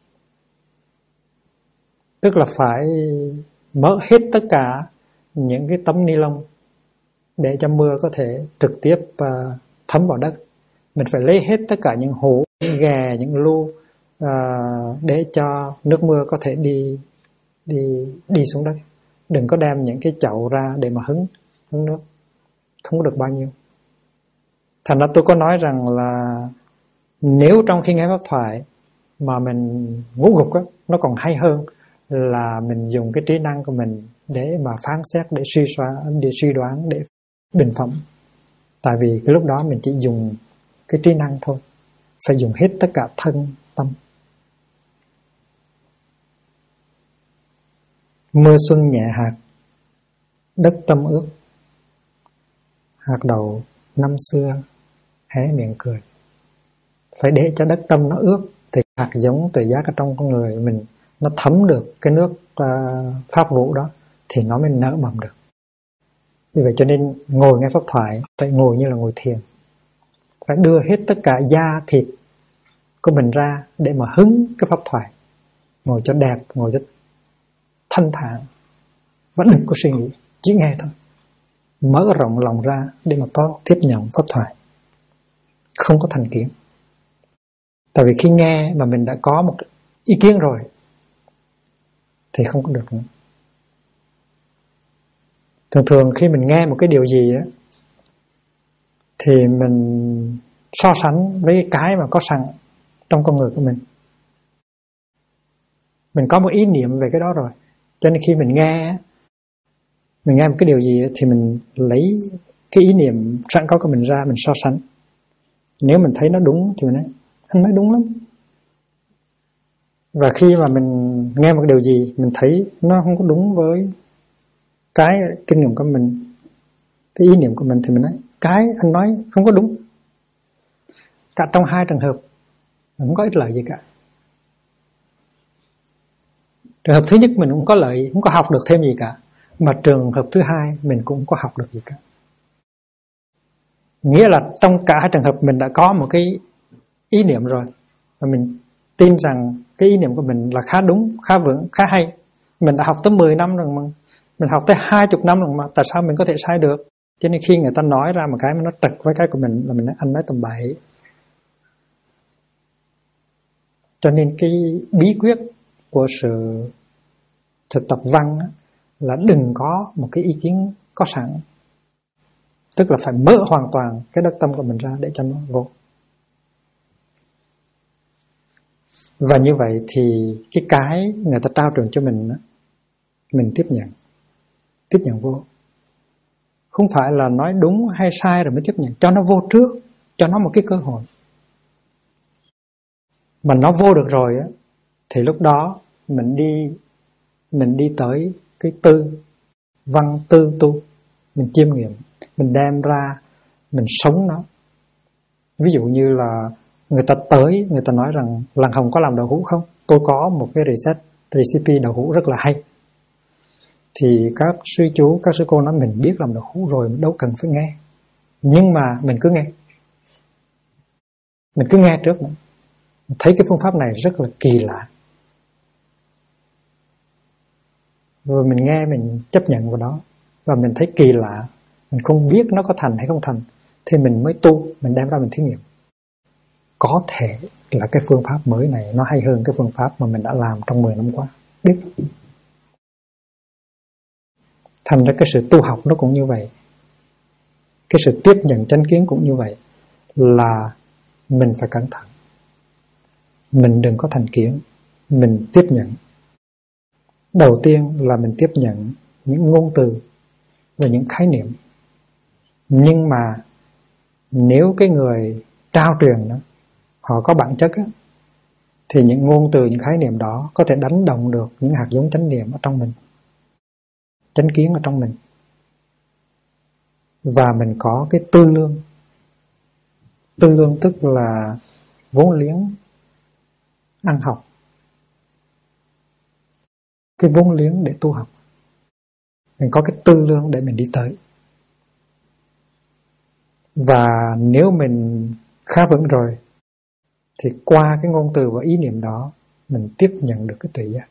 A: Tức là phải mở hết tất cả những cái tấm ni lông để cho mưa có thể trực tiếp thấm vào đất. Mình phải lấy hết tất cả những hũ, những ghè, những lu để cho nước mưa có thể đi xuống đất. Đừng có đem những cái chậu ra để mà hứng nước, không có được bao nhiêu. Thành ra tôi có nói rằng là nếu trong khi nghe pháp thoại mà mình ngủ gục á, nó còn hay hơn là mình dùng cái trí năng của mình để mà phán xét, để suy đoán, để bình phẩm. Tại vì cái lúc đó mình chỉ dùng cái trí năng thôi, phải dùng hết tất cả thân tâm. Mưa xuân nhẹ hạt, đất tâm ướt. Hạt đậu năm xưa hé miệng cười. Phải để cho đất tâm nó ướt thì hạt giống tuệ giác ở trong con người mình nó thấm được cái nước pháp vũ đó thì nó mới nở mầm được. Vì vậy cho nên ngồi nghe pháp thoại phải ngồi như là ngồi thiền, phải đưa hết tất cả da thịt của mình ra để mà hứng cái pháp thoại. Ngồi cho đẹp, ngồi cho thanh thản, vẫn đừng có suy nghĩ, chỉ nghe thôi. Mở rộng lòng ra để mà có tiếp nhận pháp thoại, không có thành kiến. Tại vì khi nghe mà mình đã có một ý kiến rồi thì không có được nữa. Thường khi mình nghe một cái điều gì á, thì mình so sánh với cái mà có sẵn trong con người của mình. Mình có một ý niệm về cái đó rồi, cho nên khi mình nghe một cái điều gì thì mình lấy cái ý niệm sẵn có của mình ra, mình so sánh. Nếu mình thấy nó đúng thì mình nói anh nói đúng lắm. Và khi mà mình nghe một điều gì mình thấy nó không có đúng với cái kinh nghiệm của mình, cái ý niệm của mình, thì mình nói cái anh nói không có đúng. Cả trong hai trường hợp không có ích lợi gì cả. Trường hợp thứ nhất mình cũng có lợi, không có học được thêm gì cả. Mà trường hợp thứ hai mình cũng không có học được gì cả. Nghĩa là trong cả hai trường hợp mình đã có một cái ý niệm rồi, và mình tin rằng cái ý niệm của mình là khá đúng, khá vững, khá hay. Mình đã học tới 10 năm rồi mà, mình học tới 20 năm rồi mà, tại sao mình có thể sai được? Cho nên khi người ta nói ra một cái mà nó trật với cái của mình là mình nói anh nói tầm bậy. Cho nên cái bí quyết của sự thực tập văn là đừng có một cái ý kiến có sẵn. Tức là phải mở hoàn toàn cái đất tâm của mình ra để cho nó vô. Và như vậy thì cái người ta trao truyền cho mình tiếp nhận vô. Không phải là nói đúng hay sai rồi mới tiếp nhận, cho nó vô trước, cho nó một cái cơ hội. Mà nó vô được rồi á, thì lúc đó mình đi tới cái tư, văn tư tu, mình chiêm nghiệm, mình đem ra, mình sống nó. Ví dụ như là người ta tới, người ta nói rằng Làng Hồng có làm đậu hũ không? Tôi có một cái recipe đậu hũ rất là hay. Thì các sư chú, các sư cô nói mình biết làm đậu hũ rồi, mình đâu cần phải nghe. Nhưng mà mình cứ nghe. Mình cứ nghe trước nữa. Thấy cái phương pháp này rất là kỳ lạ. Rồi mình nghe, mình chấp nhận vào đó. Và mình thấy kỳ lạ, mình không biết nó có thành hay không thành, thì mình mới tu, mình đem ra mình thí nghiệm. Có thể là cái phương pháp mới này nó hay hơn cái phương pháp mà mình đã làm trong 10 năm qua. Biết. Thành ra cái sự tu học nó cũng như vậy. Cái sự tiếp nhận chánh kiến cũng như vậy. Là mình phải cẩn thận. Mình đừng có thành kiến. Mình tiếp nhận. Đầu tiên là mình tiếp nhận những ngôn từ và những khái niệm. Nhưng mà nếu cái người trao truyền đó, họ có bản chất á, thì những ngôn từ, những khái niệm đó có thể đánh động được những hạt giống chánh niệm ở trong mình, chánh kiến ở trong mình. Và mình có cái tư lương. Tư lương tức là vốn liếng ăn học, cái vốn liếng để tu học. Mình có cái tư lương để mình đi tới. Và nếu mình khá vững rồi, thì qua cái ngôn từ và ý niệm đó, mình tiếp nhận được cái tuệ giác.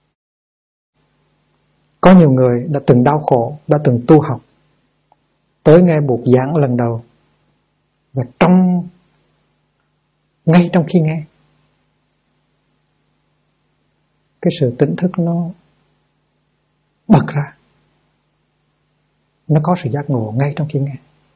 A: Có nhiều người đã từng đau khổ, đã từng tu học, tới nghe buộc giảng lần đầu, và ngay trong khi nghe, cái sự tỉnh thức nó bật ra. Nó có sự giác ngộ ngay trong khi nghe.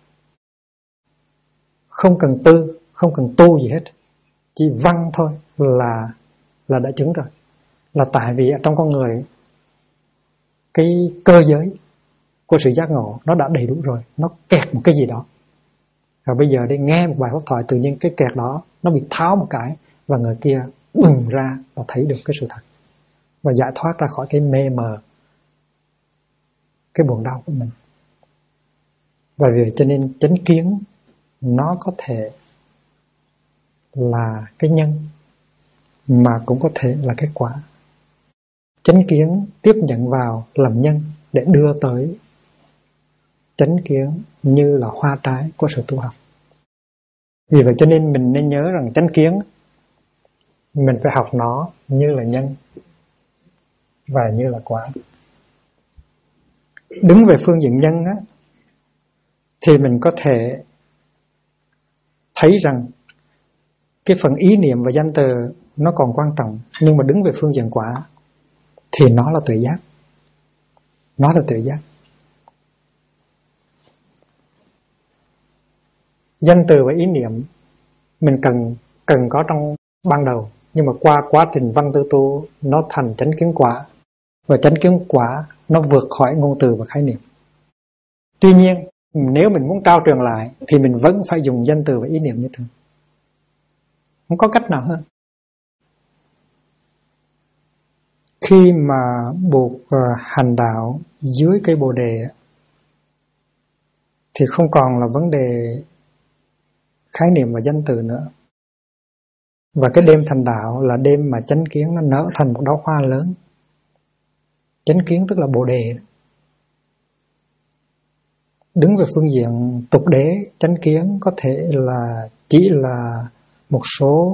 A: Không cần tư, không cần tu gì hết, chỉ văn thôi là đã chứng rồi. Là tại vì ở trong con người, cái cơ giới của sự giác ngộ nó đã đầy đủ rồi. Nó kẹt một cái gì đó. Và bây giờ đi nghe một bài pháp thoại, tự nhiên cái kẹt đó nó bị tháo một cái, và người kia bừng ra và thấy được cái sự thật, và giải thoát ra khỏi cái mê mờ, cái buồn đau của mình. Và vì cho nên chánh kiến nó có thể là cái nhân, mà cũng có thể là cái quả. Chánh kiến tiếp nhận vào làm nhân để đưa tới chánh kiến như là hoa trái của sự tu học. Vì vậy cho nên mình nên nhớ rằng chánh kiến mình phải học nó như là nhân và như là quả. Đứng về phương diện nhân á, thì mình có thể thấy rằng cái phần ý niệm và danh từ nó còn quan trọng. Nhưng mà đứng về phương diện quả thì nó là tuệ giác. Nó là tuệ giác. Danh từ và ý niệm mình cần có trong ban đầu, nhưng mà qua quá trình văn tư tu nó thành chánh kiến quả, và chánh kiến quả nó vượt khỏi ngôn từ và khái niệm. Tuy nhiên nếu mình muốn trao truyền lại thì mình vẫn phải dùng danh từ và ý niệm như thường, không có cách nào hơn. Khi mà buộc hành đạo dưới cây bồ đề thì không còn là vấn đề khái niệm và danh từ nữa. Và cái đêm thành đạo là đêm mà chánh kiến nó nở thành một đóa hoa lớn. Chánh kiến tức là bồ đề. Đứng về phương diện tục đế, chánh kiến có thể là chỉ là một số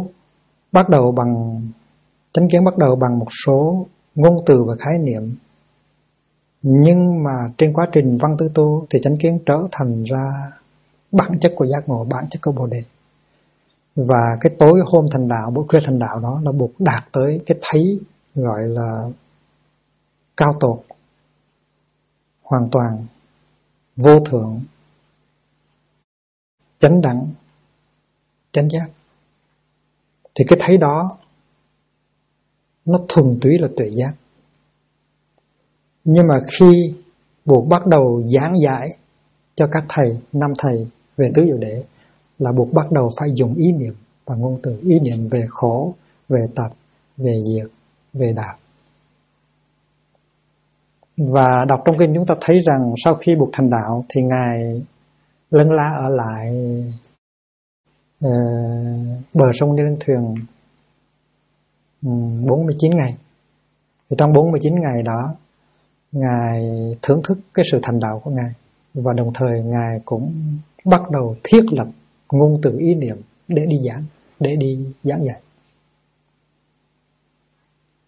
A: chánh kiến bắt đầu bằng một số ngôn từ và khái niệm. Nhưng mà trên quá trình văn tư tu thì chánh kiến trở thành ra bản chất của giác ngộ, bản chất của bồ đề. Và cái tối hôm thành đạo, buổi khuya thành đạo đó là buộc đạt tới cái thấy gọi là cao tột, hoàn toàn, vô thượng, chánh đẳng, chánh giác. Thì cái thấy đó nó thuần túy là tuệ giác. Nhưng mà khi buộc bắt đầu giảng giải cho các thầy, 5 thầy về tứ diệu đế, là buộc bắt đầu phải dùng ý niệm và ngôn từ. Ý niệm về khổ, về tập, về diệt, về đạo. Và đọc trong kinh chúng ta thấy rằng sau khi buộc thành đạo thì Ngài lân la ở lại bờ sông đi lên thuyền 49 ngày. Thì trong 49 ngày đó Ngài thưởng thức cái sự thành đạo của Ngài, và đồng thời Ngài cũng bắt đầu thiết lập ngôn từ ý niệm để đi giảng dạy.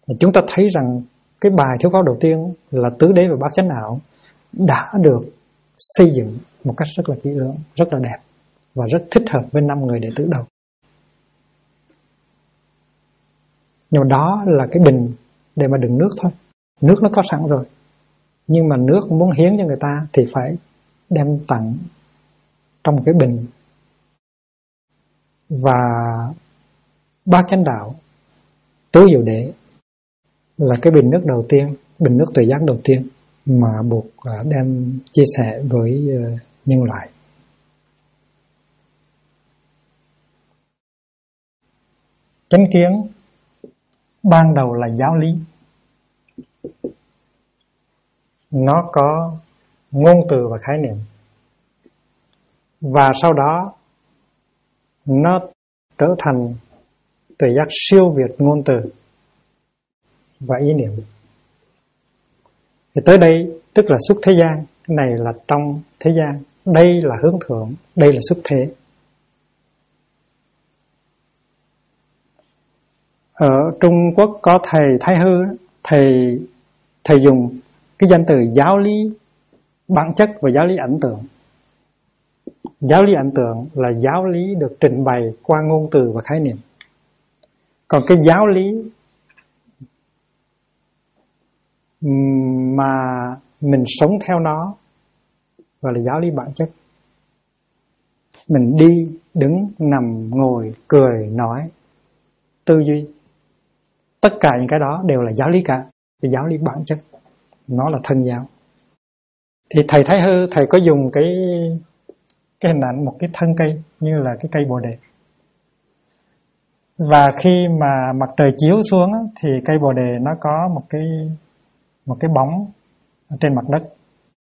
A: Chúng ta thấy rằng cái bài thuyết pháp đầu tiên là tứ đế và bát chánh đạo đã được xây dựng một cách rất là kỹ lưỡng, rất là đẹp và rất thích hợp với 5 người đệ tử đầu. Nhưng mà đó là cái bình để mà đựng nước thôi. Nước nó có sẵn rồi, nhưng mà nước muốn hiến cho người ta thì phải đem tặng trong một cái bình. Và bát chánh đạo, tứ diệu đế là cái bình nước đầu tiên, bình nước tuệ giác đầu tiên mà Bụt đem chia sẻ với nhân loại. Chánh kiến ban đầu là giáo lý. Nó có ngôn từ và khái niệm. Và sau đó nó trở thành tuệ giác siêu việt ngôn từ và ý niệm. Thì tới đây tức là xuất thế gian. Cái này là trong thế gian. Đây là hướng thượng, đây là xuất thế. Ở Trung Quốc có thầy Thái Hư, thầy dùng cái danh từ giáo lý bản chất và giáo lý ẩn tượng. Giáo lý ẩn tượng là giáo lý được trình bày qua ngôn từ và khái niệm. Còn cái giáo lý mà mình sống theo nó gọi là giáo lý bản chất. Mình đi, đứng, nằm, ngồi, cười, nói, tư duy, tất cả những cái đó đều là giáo lý cả. Cái giáo lý bản chất, nó là thân giáo. Thì thầy Thái Hư, thầy có dùng cái hình ảnh một cái thân cây như là cái cây bồ đề. Và khi mà mặt trời chiếu xuống thì cây bồ đề nó có một cái bóng ở trên mặt đất.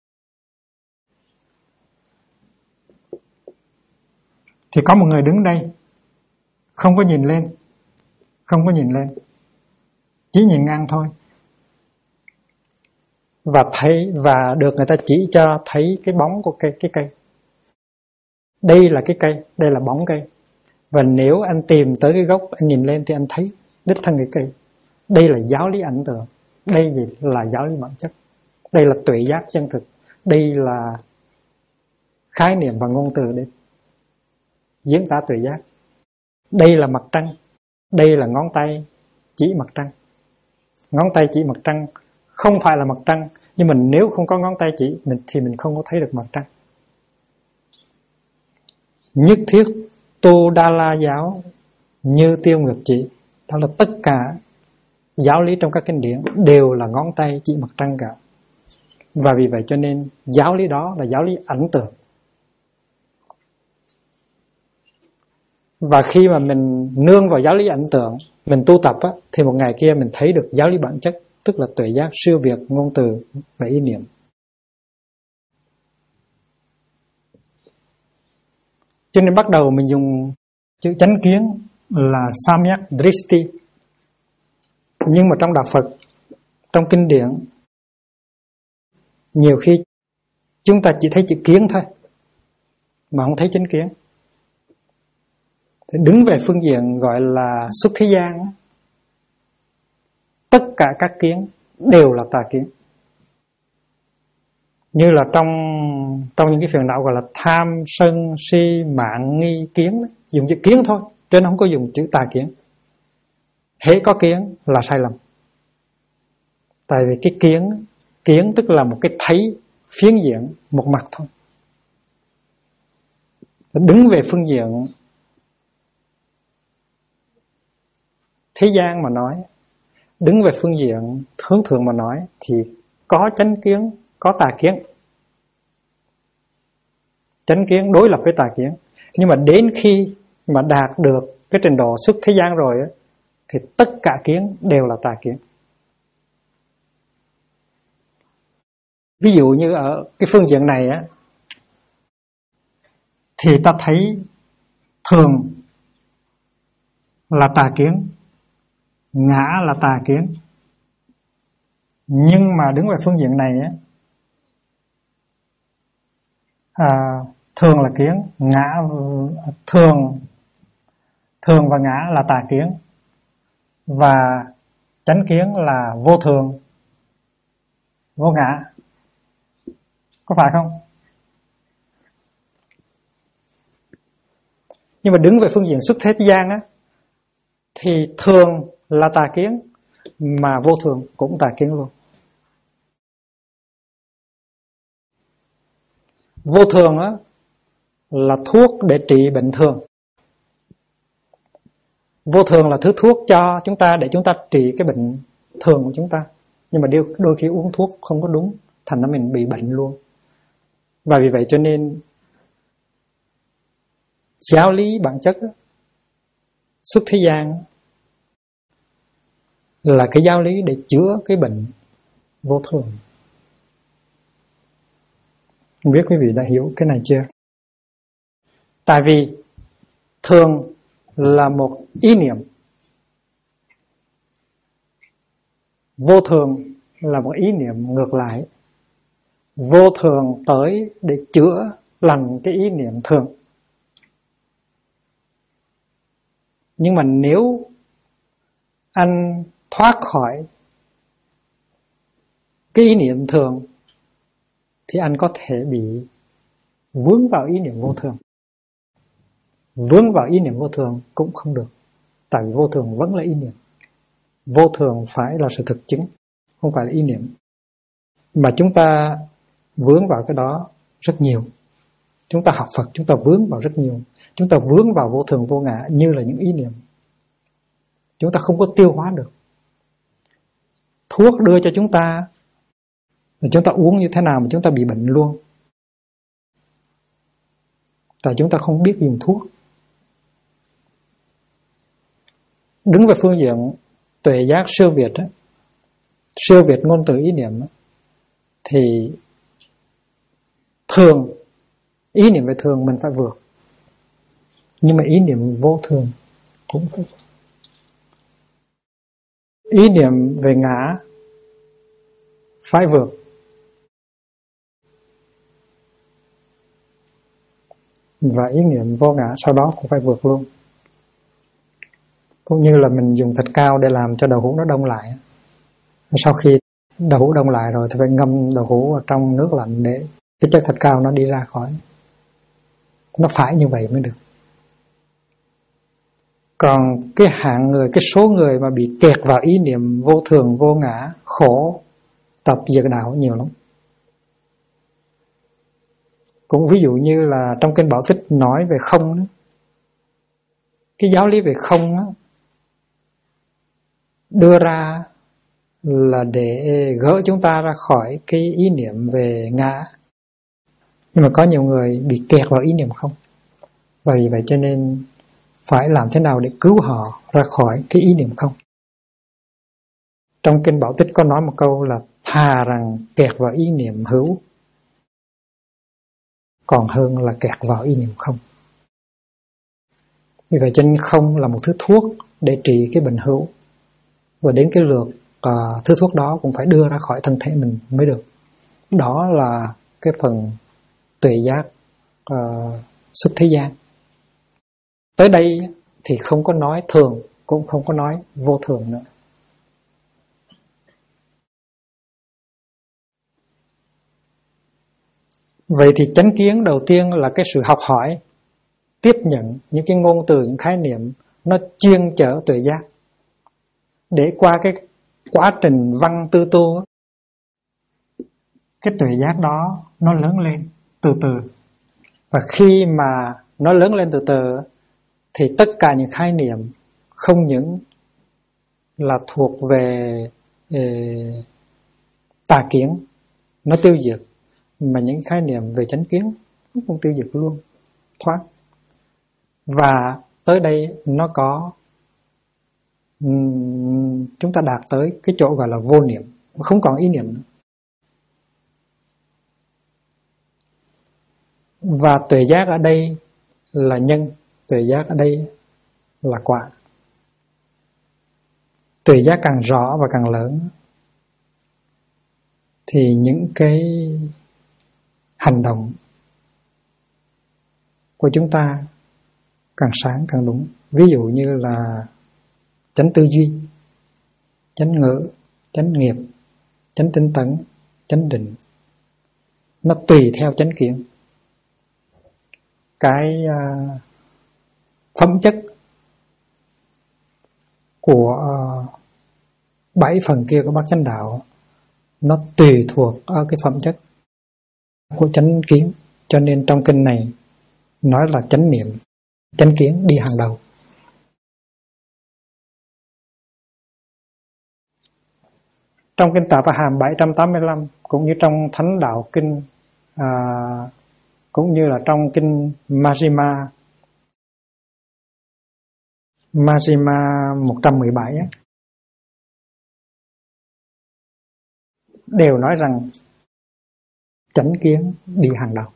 A: Thì có một người đứng đây, không có nhìn lên, chỉ nhìn ngang thôi. Và được người ta chỉ cho thấy cái bóng của cái cây. Đây là cái cây, đây là bóng cây. Và nếu anh tìm tới cái gốc, anh nhìn lên thì anh thấy đích thân cái cây. Đây là giáo lý ẩn tượng. Đây là giáo lý bản chất. Đây là tuệ giác chân thực. Đây là khái niệm và ngôn từ để diễn tả tuệ giác. Đây là mặt trăng. Đây là ngón tay chỉ mặt trăng. Ngón tay chỉ mặt trăng không phải là mặt trăng, nhưng mà nếu không có ngón tay chỉ thì mình không có thấy được mặt trăng. Nhất thiết tu Đa La giáo như tiêu ngược chỉ. Đó là tất cả giáo lý trong các kinh điển đều là ngón tay chỉ mặt trăng cả. Và vì vậy cho nên giáo lý đó là giáo lý ẩn tượng. Và khi mà mình nương vào giáo lý ẩn tượng, mình tu tập thì một ngày kia mình thấy được giáo lý bản chất, tức là tuệ giác siêu việt ngôn từ và ý niệm. Cho nên bắt đầu mình dùng chữ chánh kiến là Samyak Drishti. Nhưng mà trong đạo Phật, trong kinh điển, nhiều khi chúng ta chỉ thấy chữ kiến thôi mà không thấy chánh kiến. Thì đứng về phương diện gọi là xuất thế gian, tất cả các kiến đều là tà kiến. Như là trong những cái phiền não gọi là tham, sân, si, mạng, nghi, kiến, dùng chữ kiến thôi, chứ nó không có dùng chữ tà kiến. Hễ có kiến là sai lầm. Tại vì cái kiến tức là một cái thấy phiến diện một mặt thôi. Đứng về phương diện thế gian mà nói, đứng về phương diện hướng thượng mà nói thì có chánh kiến, có tà kiến. Chánh kiến đối lập với tà kiến. Nhưng mà đến khi mà đạt được cái trình độ xuất thế gian rồi thì tất cả kiến đều là tà kiến. Ví dụ như ở cái phương diện này thì ta thấy thường là tà kiến, ngã là tà kiến. Nhưng mà đứng về phương diện này thường là kiến, ngã thường và ngã là tà kiến. Và chánh kiến là vô thường, vô ngã, có phải không? Nhưng mà đứng về phương diện xuất thế gian á, thì thường là tà kiến, mà vô thường cũng tà kiến luôn. Vô thường á là thuốc để trị bệnh thường. Vô thường là thứ thuốc cho chúng ta để chúng ta trị cái bệnh thường của chúng ta. Nhưng mà đôi khi uống thuốc không có đúng, thành ra mình bị bệnh luôn. Và vì vậy cho nên giáo lý bản chất á, xuất thế gian là cái giáo lý để chữa cái bệnh vô thường. Không biết quý vị đã hiểu cái này chưa? Tại vì thường là một ý niệm, vô thường là một ý niệm ngược lại. Vô thường tới để chữa lành cái ý niệm thường. Nhưng mà nếu anh thoát khỏi cái ý niệm thường thì anh có thể bị vướng vào ý niệm vô thường. Vướng vào ý niệm vô thường cũng không được, tại vì vô thường vẫn là ý niệm. Vô thường phải là sự thực chứng, không phải là ý niệm. Mà chúng ta vướng vào cái đó rất nhiều. Chúng ta học Phật, chúng ta vướng vào rất nhiều. Chúng ta vướng vào vô thường vô ngã như là những ý niệm. Chúng ta không có tiêu hóa được. Thuốc đưa cho chúng ta, chúng ta uống như thế nào mà chúng ta bị bệnh luôn. Tại chúng ta không biết dùng thuốc. Đứng về phương diện tuệ giác siêu việt á, siêu việt ngôn từ ý niệm á, thì thường, ý niệm về thường mình phải vượt. Nhưng mà ý niệm vô thường cũng phải vượt. Ý niệm về ngã phải vượt. Và ý niệm vô ngã sau đó cũng phải vượt luôn. Cũng như là mình dùng thịt cao để làm cho đậu hũ nó đông lại. Sau khi đậu hũ đông lại rồi thì phải ngâm đậu hũ vào trong nước lạnh để cái chất thịt cao nó đi ra khỏi. Nó phải như vậy mới được. Còn cái hạng người, cái số người mà bị kẹt vào ý niệm vô thường, vô ngã, khổ, tập diệt đạo nhiều lắm. Cũng ví dụ như là trong kinh Bảo Tích nói về không đó. Cái giáo lý về không đó, đưa ra là để gỡ chúng ta ra khỏi cái ý niệm về ngã. Nhưng mà có nhiều người bị kẹt vào ý niệm không. Và vì vậy cho nên phải làm thế nào để cứu họ ra khỏi cái ý niệm không. Trong kinh Bảo Tích có nói một câu là thà rằng kẹt vào ý niệm hữu còn hơn là kẹt vào ý niệm không. Vì vậy cho nên không là một thứ thuốc để trị cái bệnh hữu. Và đến cái lượt thứ thuốc đó cũng phải đưa ra khỏi thân thể mình mới được. Đó là cái phần tuệ giác xuất thế gian. Tới đây thì không có nói thường, cũng không có nói vô thường nữa. Vậy thì chánh kiến đầu tiên là cái sự học hỏi, tiếp nhận những cái ngôn từ, những khái niệm nó chuyên chở tuệ giác. Để qua cái quá trình văn tư tu, cái tuệ giác đó nó lớn lên từ từ. Và khi mà nó lớn lên từ từ thì tất cả những khái niệm không những là thuộc về tà kiến nó tiêu diệt, mà những khái niệm về chánh kiến nó cũng tiêu diệt luôn, thoát. Và tới đây nó có chúng ta đạt tới cái chỗ gọi là vô niệm, không còn ý niệm nữa. Và tuệ giác ở đây là nhân, tuệ giác ở đây là quả. Tuệ giác càng rõ và càng lớn thì những cái hành động của chúng ta càng sáng càng đúng. Ví dụ như là chánh tư duy. chánh ngữ, chánh nghiệp, chánh tinh tấn, chánh định. Nó tùy theo chánh kiến. Cái phẩm chất của 7 phần kia của bát chánh đạo nó tùy thuộc ở cái phẩm chất của chánh kiến. Cho nên trong kinh này nói là chánh niệm, chánh kiến đi hàng đầu. Trong kinh Tạp Hàm 785 cũng như trong Thánh Đạo Kinh cũng như là trong kinh Majjhima 117 ấy, đều nói rằng chánh kiến đi hàng đầu.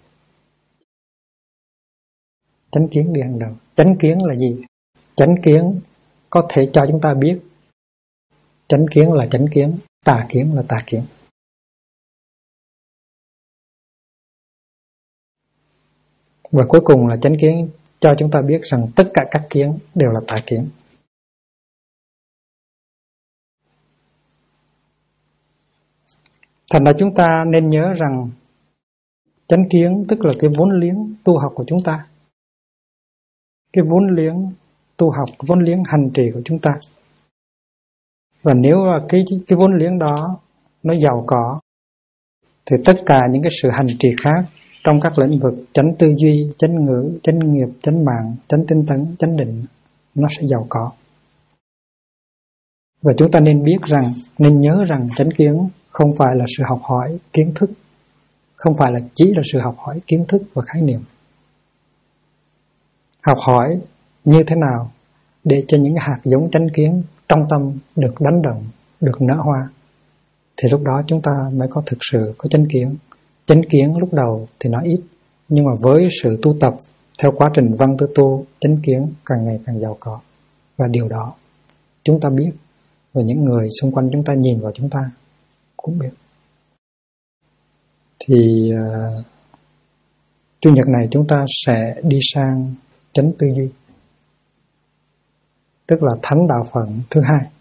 A: Chánh kiến đi hàng đầu. Chánh kiến là gì? Chánh kiến có thể cho chúng ta biết chánh kiến là chánh kiến, tà kiến là tà kiến. Và cuối cùng là chánh kiến cho chúng ta biết rằng tất cả các kiến đều là tà kiến. Thành ra chúng ta nên nhớ rằng chánh kiến tức là cái vốn liếng tu học của chúng ta. Cái vốn liếng tu học, vốn liếng hành trì của chúng ta. Và nếu cái vốn liếng đó nó giàu có thì tất cả những cái sự hành trì khác trong các lĩnh vực chánh tư duy, chánh ngữ, chánh nghiệp, chánh mạng, chánh tinh tấn, chánh định nó sẽ giàu có. Và chúng ta nên biết rằng, nên nhớ rằng chánh kiến không phải là sự học hỏi kiến thức, không phải là chỉ là sự học hỏi kiến thức và khái niệm. Học hỏi như thế nào để cho những hạt giống chánh kiến trong tâm được đánh đồng, được nở hoa, thì lúc đó chúng ta mới có thực sự có chánh kiến. Chánh kiến lúc đầu thì nó ít, nhưng mà với sự tu tập theo quá trình văn tư tu, chánh kiến càng ngày càng giàu có. Và điều đó chúng ta biết, và những người xung quanh chúng ta nhìn vào chúng ta cũng biết. Thì Chủ nhật này chúng ta sẽ đi sang chánh tư duy, tức là thánh đạo phận thứ hai.